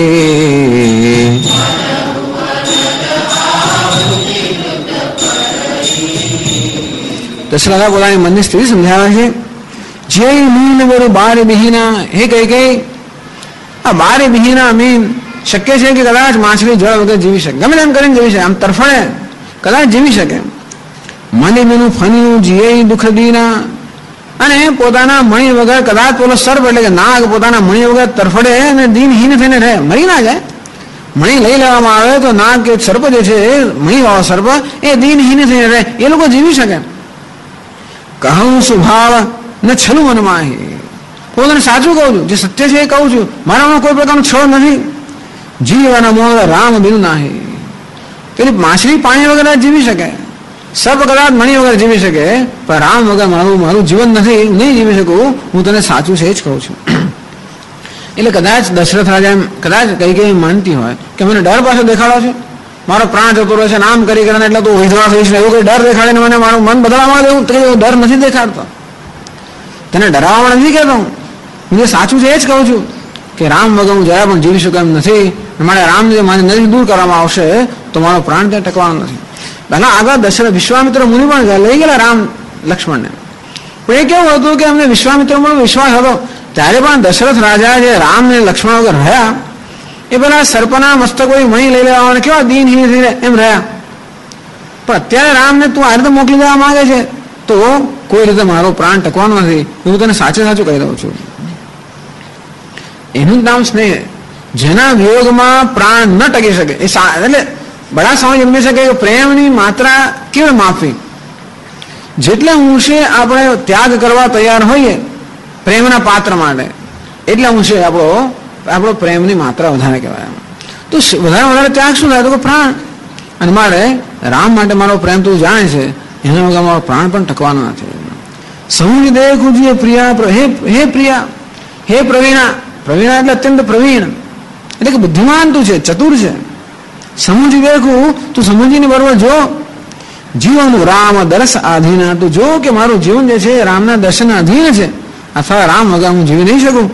દશરથા પોતાની મનની સ્થિતિ સમજાવે છે. જે મીન વરુ બાર બિહીના, હે કઈ કઈ આ બાર બિહીના મીન શક્ય છે કે કદાચ માછલી જળ વગર જીવી શકે, ગમે તેમ કરીને જીવી શકે, આમ તરફડે કદાચ જીવી શકે. મને મેનું ફન્યું જીએ દુઃખ દીના, અને પોતાના મણી વગર કદાચ પેલો સર્પ એટલે કે નાગ પોતાના મણી વગર તરફડે અને દિનહીન થઈને રહે, મરી ના જાય. મણી લઈ લેવામાં આવે તો નાગ કે સર્પ જે છે મણી વાળો સર્પ એ દિનહીન થઈને રહે, એ લોકો જીવી શકે. કહું સ્વભાવ ન છલું મનમાં, પોતાને સાચું કહું છું, જે સત્ય છે એ કહું છું, મારામાં કોઈ પ્રકારનો છળ નથી. જીવન મોર રામ બિન નાહી, પેલી માછલી પાણી વગર જીવી શકે, સર્પ કદાચ મણી વગર જીવી શકે, પણ રામ વગર મારું જીવન નથી, નહીં જીવી શકું. હું તને સાચું છે જ કહું છું. એટલે કદાચ દશરથ રાજા કદાચ કઈ કઈ માનતી હોય કે મને ડર પાછો દેખાડો છે, મારો પ્રાણ જતો રહે છે, આમ કરી કરીને એટલે તું વિધવા થઈશ ને, એવું કઈ ડર દેખાડીને મને મારું મન બદલાવવા દેવું, તો ડર નથી દેખાડતો, તને ડરાવવા નથી કહેતો. હું જે સાચું છે એ જ કહું છું કે રામ વગર હું જરા પણ જીવી શકું એમ નથી. મારે રામ જે મારી નજીક દૂર કરવામાં આવશે તો મારો પ્રાણ ત્યાં ટકવાનો નથી. પહેલા આગળ દશરથ વિશ્વામિત્ર મુનિ પણ લઈ ગયેલા રામ લક્ષ્મણને, પણ એ કેવું હતું કે અમને વિશ્વામિત્ર પર વિશ્વાસ હતો. ત્યારે પણ દશરથ રાજા જે રામ ને લક્ષ્મણ વગર રહ્યા એ પેલા સર્પના મસ્તક કોઈ મણી લઈ લેવા કેવા દિનહીન થઈને એમ રહ્યા. પણ અત્યારે રામને તું આ રીતે મોકલી દેવા માંગે છે તો કોઈ રીતે મારો પ્રાણ ટકવાનો નથી, હું તને સાચે સાચું કહી દઉં છું. એનું જ નામ સ્નેહ. જેના વિયોગમાં પ્રાણ ન ટકી શકે એ એટલે બડા સમય જન્મે છે કે પ્રેમની માત્રા કેવી માફી. જેટલે ઊંચે આપણે ત્યાગ કરવા તૈયાર હોઈએ પ્રેમના પાત્ર માટે, એટલે ઊંચે આપણો પ્રેમની માત્રા વધારે કહેવાય. તો વધારે ત્યાગ શું થાય તો કે પ્રાણ. અને મારે રામ માટે મારો પ્રેમ તું જાણે છે, એના વગર મારો પ્રાણ પણ ટકવાનો નથી. સમુજ દેખું જોઈએ પ્રિયા, હે પ્રિયા, હે પ્રવીણા. પ્રવીણા એટલે અત્યંત પ્રવીણ, એટલે કે બુદ્ધિમાન તું છે, ચતુર છે. સમજી દેખું, તું સમજીને બરોબર જો. જીવન રામ દર્શ આધીના, તું જો કે મારું જીવન જે છે રામના દર્શન અધીન છે, અથવા રામ વગર હું જીવી નહીં શકું.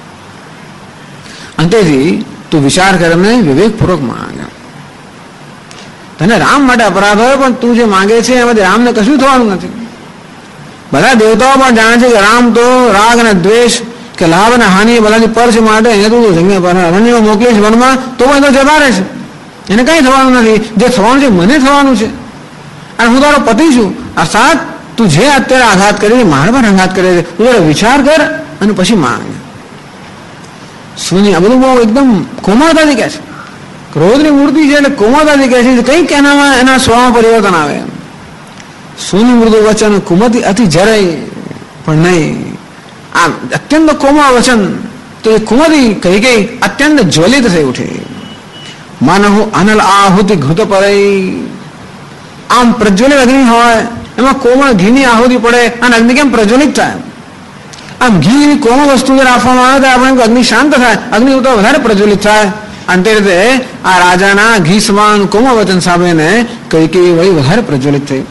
અંતેથી તું વિચાર કરીને વિવેકપૂર્વક માંગે. તને રામ માટે અપરાધ હોય પણ તું જે માંગે છે એમાંથી રામને કશું થવાનું નથી. બધા દેવતાઓ પણ જાણે છે કે રામ તો રાગ અને દ્વેષ કે લાભ અને હાનિ બધાની પર છે, માટે એને તું અરણ્યમાં મોકલીશ વનમાં તો પણ તો જતા રહેશે, એને કઈ થવાનું નથી. જે થવાનું છે મને થવાનું છે, અને હું તારો પતિ છું. અર્થાત તું જે અત્યારે આઘાત કરે છે મારા પર આઘાત કરે છે, તું જરા વિચાર કર અને પછી માંગ. સુની આ બધું બહુ એકદમ કોમળતાથી કહે છે. ક્રોધની મૂર્તિ છે એટલે કોમળતાથી કહે છે કંઈક એનામાં એના સ્વભાવમાં પરિવર્તન આવે. સુની મૃદુ વચન કુમતી અતિ જરાય પણ નહીં. આમ અત્યંત કોમળ વચન તો એ કુમતી કહી ગઈ અત્યંત જ્વલિત થઈ ઉઠી. માનહુ અનલ આહુતિ ઘૂત પડે. આમ પ્રજ્વલિત અગ્નિ હોય એમાં કોમળ ઘીની આહુતિ પડે અને અગ્નિ કેમ પ્રજ્વલિત થાય. આમ ઘી કોમળ વસ્તુ આપવામાં આવે તો આપણે અગ્નિ શાંત થાય, અગ્નિ તો વધારે પ્રજ્વલિત થાય. અને તે રીતે આ રાજાના ઘી સમાન કોમળ વચન સાંભળીને કૈકેયી વળી વધારે પ્રજ્વલિત થઈ.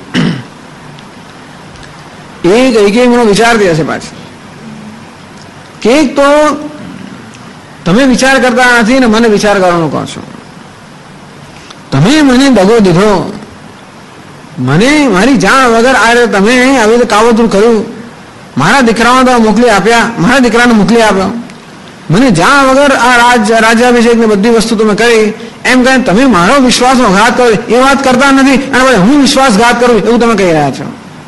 એ કૈકેયી મને વિચારતી હશે પાછી કે તો તમે વિચાર કરતા નથી ને મને વિચાર કરવાનું કહો છો. તમે મને દગો દીધો, મને મારી જાણ વગર આ રીતે તમે આવી રીતે કાવતરું કર્યું. મારા દીકરાઓ તો મોકલી આપ્યા, મારા દીકરાને મોકલી આપ્યો. મને જાણ વગર આ રાજ્યાભિષેકની બધી વસ્તુ તમે કરી એમ કહે તમે મારો વિશ્વાસનો ઘાત કરો એ વાત કરતા નથી અને હું વિશ્વાસઘાત કરું એવું તમે કહી રહ્યા છો.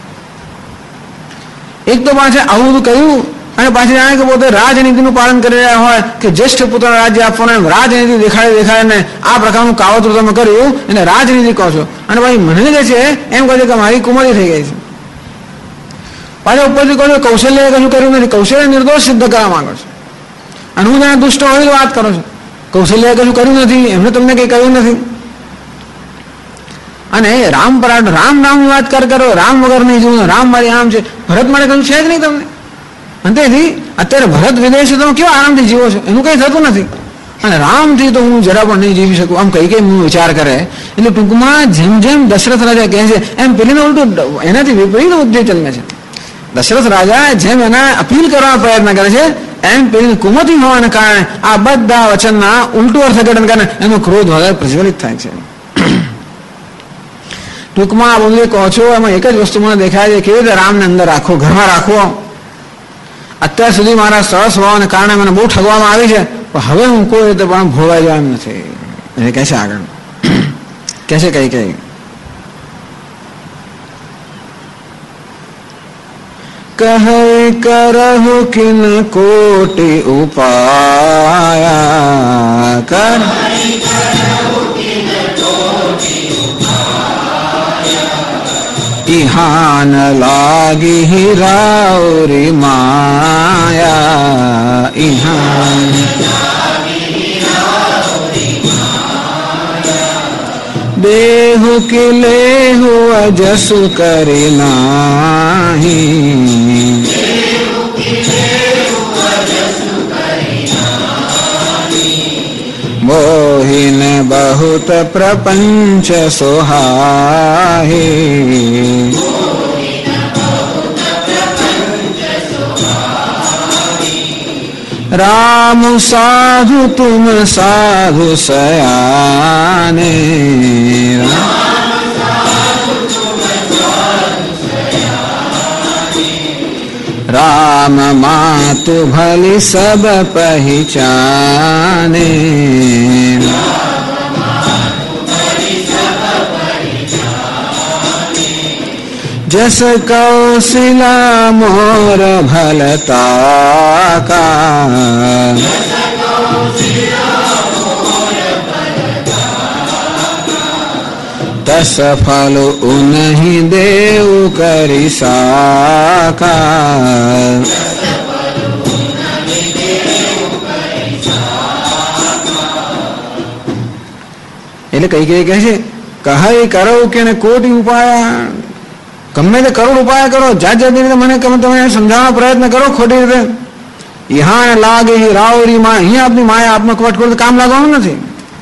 એક તો પાછા આવું બધું કહ્યું અને પાછી જાણે કે પોતે રાજનીતિનું પાલન કરી રહ્યા હોય કે જ્યેષ્ઠ પુત્ર રાજ્ય આપવાનું રાજનીતિ દેખાડીને આ પ્રકારનું કાવતરું તમે કર્યું એને રાજનીતિ કહો છો. અને ભાઈ મને જે છે એમ કહે છે કે મારી કુમારી થઈ ગઈ છે. પાછા ઉપરથી કહો છો કૌશલ્ય કશું કર્યું નથી, કૌશલ્ય નિર્દોષ સિદ્ધ કરવા માંગો છો. અને હું જાણે દુષ્ટ હોય તો વાત કરો છો. કૌશલ્ય કશું કર્યું નથી, એમને તમને કંઈ કહ્યું નથી. અને રામ નામની વાત કરો, રામ વગર નહીં જોવું, રામ મારી આમ છે. ભરત માટે કશું છે જ નહીં તમને. અને તેથી અત્યારે ભરત વિદેશ તમે કેવા આરામથી જીવો છો એનું કંઈ થતું નથી. અને રામથી તો હું જરા પણ નહીં જીવી શકું આમ કઈ હું વિચાર કરે. એટલે ટૂંકમાં જેમ જેમ દશરથ રાજા કહે છે એમ પેલીને ઉલટું એનાથી વિપરીત બુદ્ધિ ચલમે છે. દશરથ રાજા જેમ એના અપીલ કરવાનો પ્રયત્ન કરે છે એમ પેલી કુમતી હોવાને કારણે આ બધા વચનના ઉલટું અર્થઘટન કારણે એનો ક્રોધ વધારે પ્રજ્વલિત થાય છે. ટૂંકમાં આ બધું કહો છો એમાં એક જ વસ્તુ મને દેખાય છે કેવી રીતે રામને અંદર રાખો, ઘરમાં રાખવો. અત્યાર સુધી મારા સરસ હોવાને કારણે મને બહુ ઠગવામાં આવી છે પણ હવે હું કોઈ રીતે પણ ભોળવાઈ જવા એમ નથી. એ કહે છે આગળ કહે છે કઈ કહે કરહુ કિન કોટિ ઉપાયા કર ઇહાન લાગી હીરાઉરી માયા. ઇહાન દેહુ કે લેહુ અજસુ કરી નાહી. મોહિન બહુત પ્રપંચ સોહાહી. રામ સાધુ તુમ સાધુ સયાને. राम मातु भली सब पहचाने। जस कौशिला मोर भलता का, तस फल उन्हीं देव करी साका। એટલે કઈ કઈ કહે છે કહે કરો કે કોટી ઉપાય, ગમે તે કરોડ ઉપાય કરો, જાત જાતની રીતે મને તમે સમજાવવાનો પ્રયત્ન કરો ખોટી રીતે. યહાં લાગે રાવરી માં, અહીંયા આપની માયા આપનો કપટ કરો તો કામ લાગવાનું નથી.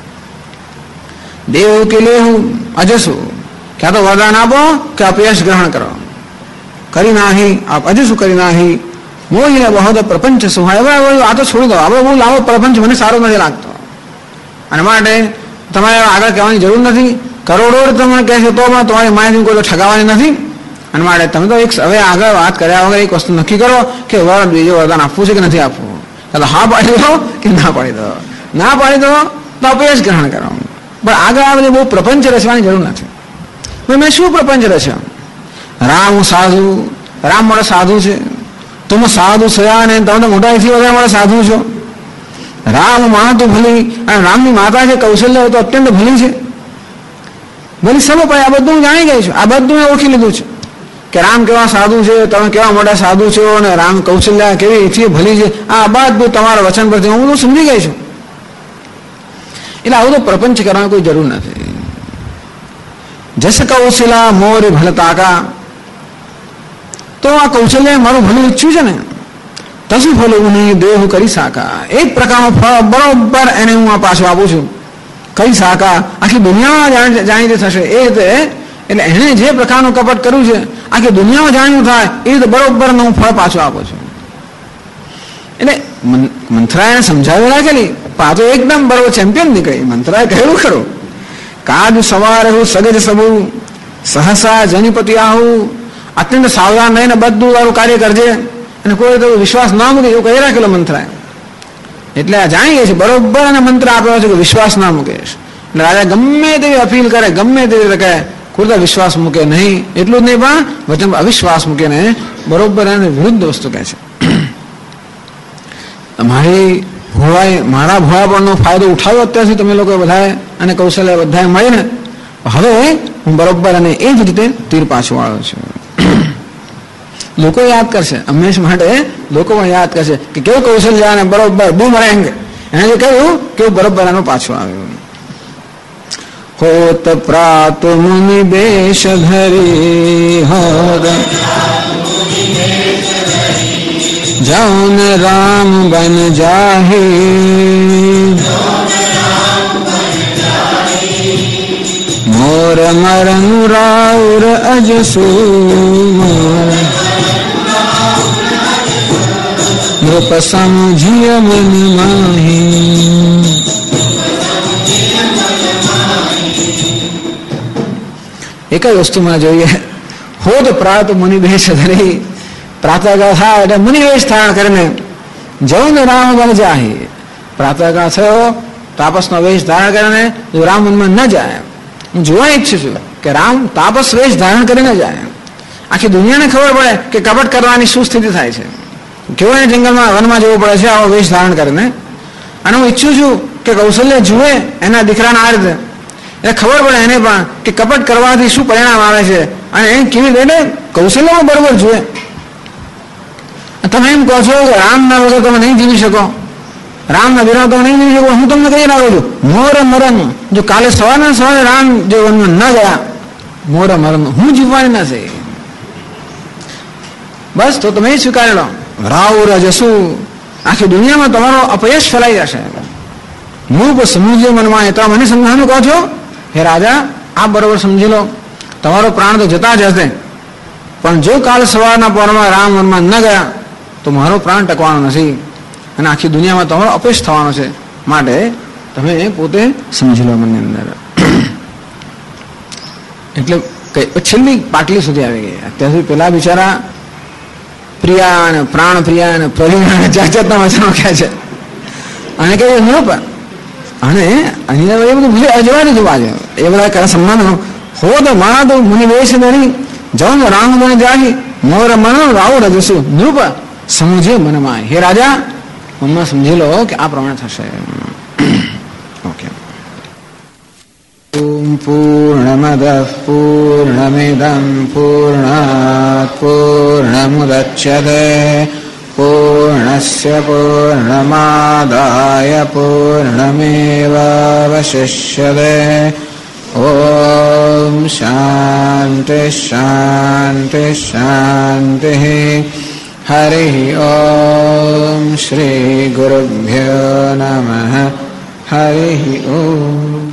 દેવ કે લેવું અજસુ, ક્યાં તો વરદાન આપો કે અપયશ ગ્રહણ કરો. કરી નાહી આપ અજસુ કરી નાહી, મોહીને બહુ પ્રપંચ સુહાય. હવે આ તો છોડી દો, હવે બહુ લાવો પ્રપંચ મને સારો નથી લાગતો. અને માટે તમારે આગળ કહેવાની જરૂર નથી. કરોડો તમે કહેશો તો પણ તમારી માહિતી કોઈ ઠગાવવાની નથી. અને માટે તમે તો એક હવે આગળ વાત કર્યા વગર એક વસ્તુ નક્કી કરો કે બીજું વરદાન આપવું છે કે નથી આપવું. એટલે હા પાડી દો કે ના પાડી દો. ના પાડી દો તો અપયશ ગ્રહણ કરો. પણ આગળ આ બધી બહુ પ્રપંચ રચવાની જરૂર નથી. મેં શું પ્રપંચ રચ્યો? રામ સાધુ, રામ મારો સાધુ છે. તમે સાધુ સયા ને તમે તો મોટા એથી વધારે મારા સાધુ છો. રામ માં તો ભલી, અને રામની માતા છે કૌશલ્યા તો અત્યંત ભલી છે. ભલી સર્વ પણ આ બધું હું જાણી ગઈ છું, આ બધું મેં ઓળખી લીધું છે કે રામ કેવા સાધુ છે, તમે કેવા મોટા સાધુ છો, અને રામ કૌશલ્યા કેવી એથી ભલી છે. આ બધું તમારા વચન પરથી હું બધું સમજી ગઈ છું. એટલે આવું તો પ્રપંચ કરવાની કોઈ જરૂર નથી. જસ કૌશલા મોર ભલતાકા, તો આ કૌશલ્ય મારું ભલું ઈચ્છ્યું છે ને, તસુ ફલું નહીં દેહ કરી સાકા, એક પ્રકારનું ફળ બરોબર એને હું આ પાછું આપું છું. કરી સાકા, આખી દુનિયામાં જાણીતી થશે એ રીતે. એટલે એને જે પ્રકારનું કપટ કર્યું છે આખી દુનિયામાં જાણ્યું થાય એ રીતે બરોબર હું ફળ પાછું આપું છું. એટલે મંથરાએ સમજાવી રાખેલી, આ તો એકદમ બરોબર ચેમ્પિયન નીકળી. મંથરાએ કહ્યું ખરું, કાજ સવાર હું સગજ સબુ સહસા જનિપતિ આહું, અત્યંત સાવધાન રહીને બધું તારું કાર્ય કરજે, અને કોઈ તો વિશ્વાસ ના મૂકે એવું કહી રાખેલો મંથરાએ. એટલે આ જાણીએ છીએ બરોબર અને મંત્ર આપ્યો છે કે વિશ્વાસ ના મૂકે. એટલે રાજા ગમે તેવી અપીલ કરે, ગમે તેવી રીતે કહે, ખુદ વિશ્વાસ મૂકે નહીં. એટલું જ નહીં પણ વચન અવિશ્વાસ મૂકે ને બરોબર એને વિરુદ્ધ વસ્તુ કહે છે. મારા ભોળાપણનો ફાયદો ઉઠાવ્યો અત્યાર સુધી તમે લોકો બધાએ, અને કૌશલ્ય બધાએ મળીને. હવે હું બરોબર અને એ જ રીતે તીર પાછું વાળ્યો છું. લોકો યાદ કરશે, હંમેશ માટે લોકો પણ યાદ કરશે કે કેવું કૌશલ્ય અને બરોબર બૂમરેંગ એને જે કહ્યું કેવું બરોબર એનું પાછું આવ્યું. હોત પ્રાત મુનિ બેશ ધરી હોદ જૌન રામ બન જાહી, મોર મરન રાઉર અજસુ નૃપ સમજીય મન માહી. એક જ વસ્તુ મને જોઈએ, હોદ પ્રાત મુનિ બેશ ધરી, પ્રાતઃકાળ થાય એટલે મુનિવેશ ધારણ કરીને જૌન રામ બન જાહી, પ્રાતઃકાળ થયો તાપસનો વેશ ધારણ કરીને જો રામ વનમાં ન જાય. હું જોવા ઈચ્છું છું કે રામ તાપસ વેશ ધારણ કરીને જાય, આખી દુનિયાને ખબર પડે કે કપટ કરવાની શું સ્થિતિ થાય છે, કેવો એને જંગલમાં વનમાં જવું પડે છે આવો વેશ ધારણ કરીને. અને હું ઈચ્છું છું કે કૌશલ્ય જુએ એના દીકરાના આ રીતે, એટલે ખબર પડે એને પણ કે કપટ કરવાથી શું પરિણામ આવે છે, અને એ કેવી રીતે કૌશલ્યમાં બરોબર જુએ. તમે એમ કહો છો કે રામના વગર તમે નહીં જીવી શકો, રામના વિના તમે નહીં જીવી શકો. હું તમને કહી નાખું છું, મોર મરણ, જો કાલે સવારના સવારે રામ જો વનમાં ન ગયા, મોર મરણ હું જીવવાની નથી. બસ તો તમે સ્વીકારી લો, રાઉર જશું, આખી દુનિયામાં તમારો અપયશ ફેલાઈ જશે. હું સમજ્યો મનમાં એ તો મને સમજાવવાનું કહો છો, હે રાજા આ બરોબર સમજી લો, તમારો પ્રાણ તો જતા જ હશે, પણ જો કાલ સવારના પરમાં રામ વનમાં ન ગયા તો મારો પ્રાણ ટકવાનો નથી, અને આખી દુનિયામાં તમારો અપયશ થવાનો છે. માટે તમે પોતે સમજી લો મનની અંદર. એટલે છેલ્લી પાટલી સુધી આવી ગઈ. અત્યાર સુધી પેલા બિચારા પ્રિયા અને પ્રાણ પ્રિયા અને પ્રવીણા જાત જાતના વચનો કહે છે, અને કહે નૃપ, અને અહીંયા એ બધું ભૂલી જવા દીધું. આજે એ બધા સન્માન હોદ મારા તો મુનિવેશ ધરી જૌન રામ બન જાહી, મોર મન રાઉર જશું નૃપ સમજે મનમાં. હે રાજા મનમાં સમજી લો કે આ પ્રમાણે થશે. ઓકે. પૂર્ણમદ પૂર્ણમિદં પૂર્ણાત પૂર્ણમુદચ્યતે પૂર્ણસ્ય પૂર્ણમાદાય પૂર્ણમેવાવશિષ્યતે. ઓમ શાંતિ શાંતિ શાંતિ. હરિ ઓમ શ્રી ગુરુભ્યો નમઃ. હરિ ઓમ.